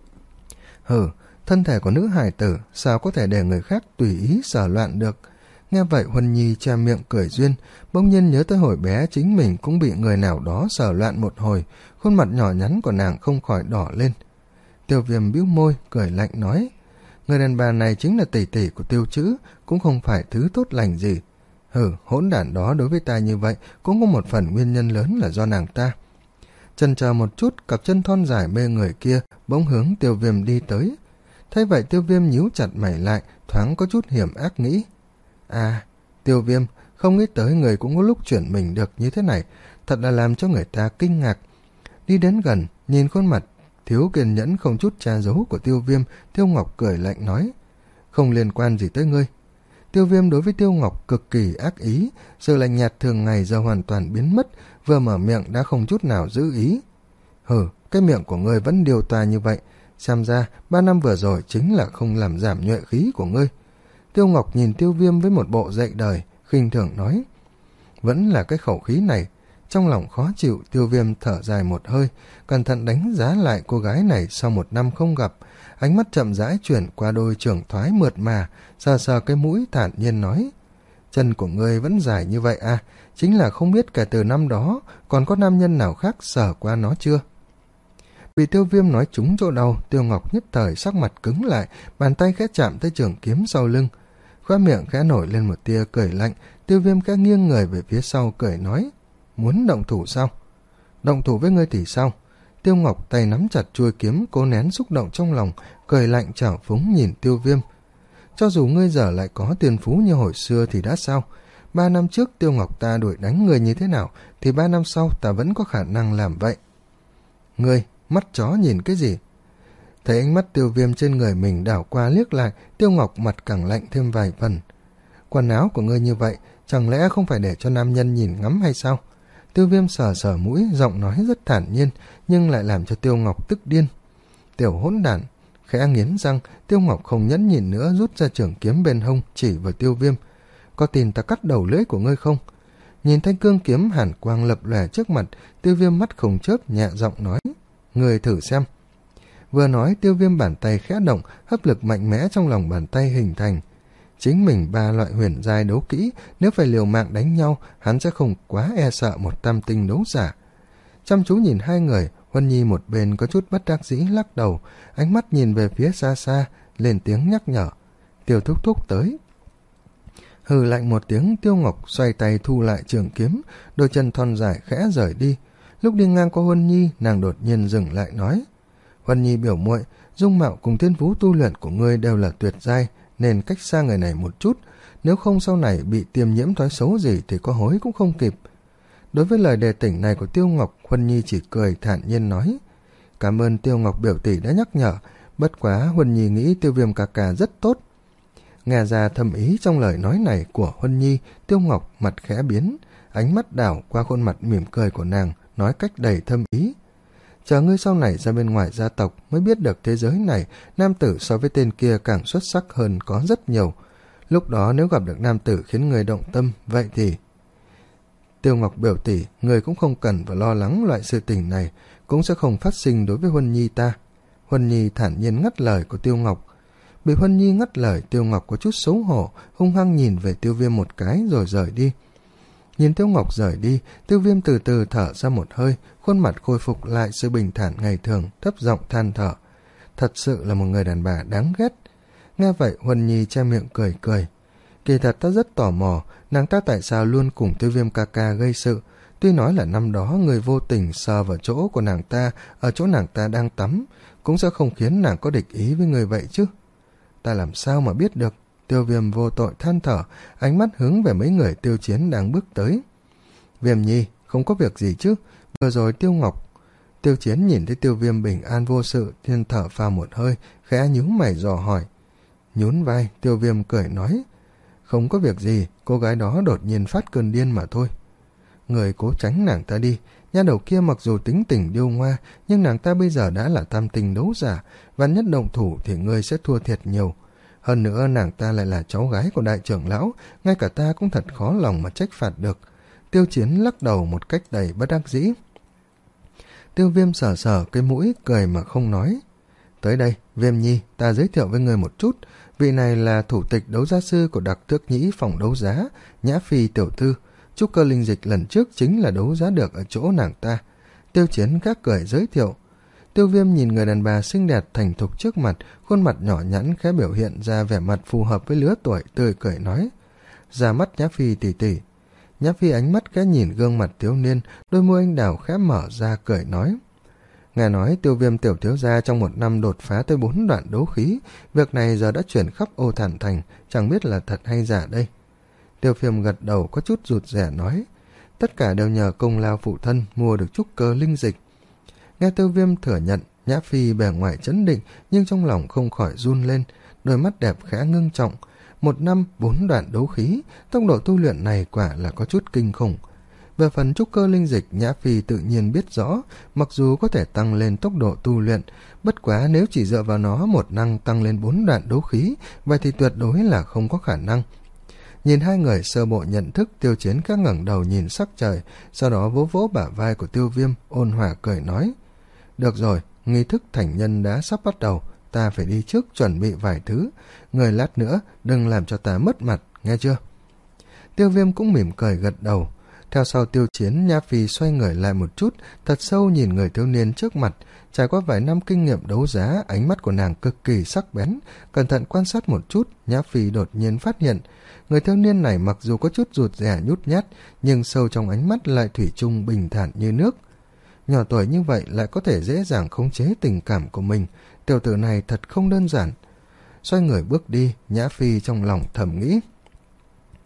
Hừ, thân thể của nữ hài tử sao có thể để người khác tùy ý sờ loạn được. Nghe vậy Huân Nhi che miệng cười duyên, bỗng nhiên nhớ tới hồi bé chính mình cũng bị người nào đó sờ loạn một hồi, khuôn mặt nhỏ nhắn của nàng không khỏi đỏ lên. Tiêu Viêm bĩu môi cười lạnh nói, người đàn bà này chính là tỷ tỷ của Tiêu Trữ, cũng không phải thứ tốt lành gì. Hừ, hỗn đản đó đối với ta như vậy cũng có một phần nguyên nhân lớn là do nàng ta. Chần chờ một chút, cặp chân thon dài mê người kia bỗng hướng Tiêu Viêm đi tới. Thấy vậy Tiêu Viêm nhíu chặt mày lại, thoáng có chút hiểm ác nghĩ, à, Tiêu Viêm, không nghĩ tới người cũng có lúc chuyển mình được như thế này, thật là làm cho người ta kinh ngạc. Đi đến gần, nhìn khuôn mặt thiếu kiên nhẫn không chút tra giấu của Tiêu Viêm, Tiêu Ngọc cười lạnh nói, không liên quan gì tới ngươi. Tiêu Viêm đối với Tiêu Ngọc cực kỳ ác ý, sự lạnh nhạt thường ngày giờ hoàn toàn biến mất, vừa mở miệng đã không chút nào giữ ý. Hừ, cái miệng của ngươi vẫn điều tà như vậy, xem ra ba năm vừa rồi chính là không làm giảm nhuệ khí của ngươi. Tiêu Ngọc nhìn Tiêu Viêm với một bộ dạy đời, khinh thường nói, vẫn là cái khẩu khí này. Trong lòng khó chịu, Tiêu Viêm thở dài một hơi, cẩn thận đánh giá lại cô gái này sau một năm không gặp, ánh mắt chậm rãi chuyển qua đôi trưởng thoái mượt mà, sờ sờ cái mũi thản nhiên nói, chân của ngươi vẫn dài như vậy à, chính là không biết kể từ năm đó còn có nam nhân nào khác sờ qua nó chưa. Bị Tiêu Viêm nói trúng chỗ đầu, Tiêu Ngọc nhất thời sắc mặt cứng lại, bàn tay khẽ chạm tới trường kiếm sau lưng, khóe miệng khẽ nổi lên một tia cười lạnh. Tiêu Viêm khẽ nghiêng người về phía sau cười nói, muốn động thủ sao? Động thủ với ngươi thì sao? Tiêu Ngọc tay nắm chặt chuôi kiếm, cố nén xúc động trong lòng, cười lạnh trào phúng nhìn Tiêu Viêm. Cho dù ngươi giờ lại có tiền phú như hồi xưa thì đã sao? Ba năm trước Tiêu Ngọc ta đuổi đánh người như thế nào, thì ba năm sau ta vẫn có khả năng làm vậy. Ngươi, mắt chó nhìn cái gì? Thấy ánh mắt Tiêu Viêm trên người mình đảo qua liếc lại, Tiêu Ngọc mặt càng lạnh thêm vài phần. Quần áo của ngươi như vậy, chẳng lẽ không phải để cho nam nhân nhìn ngắm hay sao? Tiêu Viêm sờ sờ mũi, giọng nói rất thản nhiên, nhưng lại làm cho Tiêu Ngọc tức điên. Tiểu hỗn đản, khẽ nghiến răng, Tiêu Ngọc không nhẫn nhìn nữa, rút ra trường kiếm bên hông chỉ vào Tiêu Viêm. Có tin ta cắt đầu lưỡi của ngươi không? Nhìn thanh cương kiếm hàn quang lập lòe trước mặt, Tiêu Viêm mắt không chớp nhẹ giọng nói, ngươi thử xem. Vừa nói, Tiêu Viêm bàn tay khẽ động, hấp lực mạnh mẽ trong lòng bàn tay hình thành. Chính mình ba loại huyền giai đấu kỹ, nếu phải liều mạng đánh nhau, hắn sẽ không quá e sợ một tam tinh đấu giả. Chăm chú nhìn hai người, Huân Nhi một bên có chút bất đắc dĩ lắc đầu, ánh mắt nhìn về phía xa xa, lên tiếng nhắc nhở, Tiêu thúc thúc tới. Hừ lạnh một tiếng, Tiêu Ngọc xoay tay thu lại trường kiếm, đôi chân thon dài khẽ rời đi. Lúc đi ngang qua Huân Nhi, nàng đột nhiên dừng lại nói, Huân Nhi biểu muội, dung mạo cùng thiên phú tu luyện của ngươi đều là tuyệt giai, nên cách xa người này một chút, nếu không sau này bị tiêm nhiễm thói xấu gì thì có hối cũng không kịp. Đối với lời đề tỉnh này của Tiêu Ngọc, Huân Nhi chỉ cười thản nhiên nói, cảm ơn Tiêu Ngọc biểu tỷ đã nhắc nhở, bất quá Huân Nhi nghĩ Tiêu Viêm ca ca rất tốt. Nghe ra thâm ý trong lời nói này của Huân Nhi, Tiêu Ngọc mặt khẽ biến, ánh mắt đảo qua khuôn mặt mỉm cười của nàng, nói cách đầy thâm ý, chờ ngươi sau này ra bên ngoài gia tộc mới biết được thế giới này, nam tử so với tên kia càng xuất sắc hơn có rất nhiều. Lúc đó nếu gặp được nam tử khiến người động tâm, vậy thì... Tiêu Ngọc biểu tỷ, người cũng không cần phải lo lắng loại sự tình này, cũng sẽ không phát sinh đối với Huân Nhi ta. Huân Nhi thản nhiên ngắt lời của Tiêu Ngọc. Bị Huân Nhi ngắt lời, Tiêu Ngọc có chút xấu hổ, hung hăng nhìn về Tiêu Viêm một cái rồi rời đi. Nhìn Tiêu Ngọc rời đi, Tiêu Viêm từ từ thở ra một hơi, khuôn mặt khôi phục lại sự bình thản ngày thường, thấp giọng than thở. Thật sự là một người đàn bà đáng ghét. Nghe vậy Huân Nhi che miệng cười cười. Kỳ thật ta rất tò mò, nàng ta tại sao luôn cùng Tiêu Viêm ca ca gây sự. Tuy nói là năm đó người vô tình sờ vào chỗ của nàng ta, ở chỗ nàng ta đang tắm, cũng sẽ không khiến nàng có địch ý với người vậy chứ. Ta làm sao mà biết được. Tiêu Viêm vô tội than thở, ánh mắt hướng về mấy người Tiêu Chiến đang bước tới. Viêm Nhi, không có việc gì chứ? Vừa rồi Tiêu Ngọc... Tiêu Chiến nhìn thấy Tiêu Viêm bình an vô sự, thiên thở phào một hơi, khẽ nhíu mày dò hỏi. Nhún vai, Tiêu Viêm cười nói. Không có việc gì, cô gái đó đột nhiên phát cơn điên mà thôi. Người cố tránh nàng ta đi, nha đầu kia mặc dù tính tình điêu ngoa, nhưng nàng ta bây giờ đã là tam tinh đấu giả, và nhất động thủ thì ngươi sẽ thua thiệt nhiều. Hơn nữa nàng ta lại là cháu gái của đại trưởng lão, ngay cả ta cũng thật khó lòng mà trách phạt được. Tiêu Chiến lắc đầu một cách đầy bất đắc dĩ. Tiêu Viêm sờ sờ cái mũi, cười mà không nói. Tới đây, Viêm Nhi, ta giới thiệu với người một chút. Vị này là thủ tịch đấu giá sư của Đặc Tước Nhĩ phòng đấu giá, Nhã Phi tiểu thư. Trúc cơ linh dịch lần trước chính là đấu giá được ở chỗ nàng ta. Tiêu Chiến các cười giới thiệu. Tiêu Viêm nhìn người đàn bà xinh đẹp thành thục trước mặt, khuôn mặt nhỏ nhắn khẽ biểu hiện ra vẻ mặt phù hợp với lứa tuổi, tươi cười nói. Ra mắt Nhã Phi tỷ tỷ. Nhã Phi ánh mắt khẽ nhìn gương mặt thiếu niên, đôi môi anh đào khẽ mở ra cười nói. Nghe nói Tiêu Viêm tiểu thiếu gia trong một năm đột phá tới bốn đoạn đấu khí, việc này giờ đã chuyển khắp Ô Thản Thành, chẳng biết là thật hay giả đây. Tiêu Viêm gật đầu có chút rụt rẻ nói, tất cả đều nhờ công lao phụ thân mua được trúc cơ linh dịch. Nghe Tiêu Viêm thừa nhận, Nhã Phi bề ngoài trấn định nhưng trong lòng không khỏi run lên, đôi mắt đẹp khẽ ngưng trọng. Một năm bốn đoạn đấu khí, tốc độ tu luyện này quả là có chút kinh khủng. Về phần trúc cơ linh dịch, Nhã Phi tự nhiên biết rõ, mặc dù có thể tăng lên tốc độ tu luyện, bất quá nếu chỉ dựa vào nó một năng tăng lên bốn đoạn đấu khí, vậy thì tuyệt đối là không có khả năng. Nhìn hai người sơ bộ nhận thức, Tiêu Chiến các ngẩng đầu nhìn sắc trời, sau đó vỗ vỗ bả vai của Tiêu Viêm, ôn hòa cười nói. Được rồi, nghi thức thành nhân đã sắp bắt đầu, ta phải đi trước chuẩn bị vài thứ, người lát nữa đừng làm cho ta mất mặt, nghe chưa? Tiêu Viêm cũng mỉm cười gật đầu. Theo sau Tiêu Chiến, Nhã Phi xoay người lại một chút, thật sâu nhìn người thiếu niên trước mặt. Trải qua vài năm kinh nghiệm đấu giá, ánh mắt của nàng cực kỳ sắc bén. Cẩn thận quan sát một chút, Nhã Phi đột nhiên phát hiện, người thiếu niên này mặc dù có chút rụt rè nhút nhát, nhưng sâu trong ánh mắt lại thủy chung bình thản như nước. Nhỏ tuổi như vậy lại có thể dễ dàng khống chế tình cảm của mình, tiểu tử này thật không đơn giản. Xoay người bước đi, Nhã Phi trong lòng thầm nghĩ.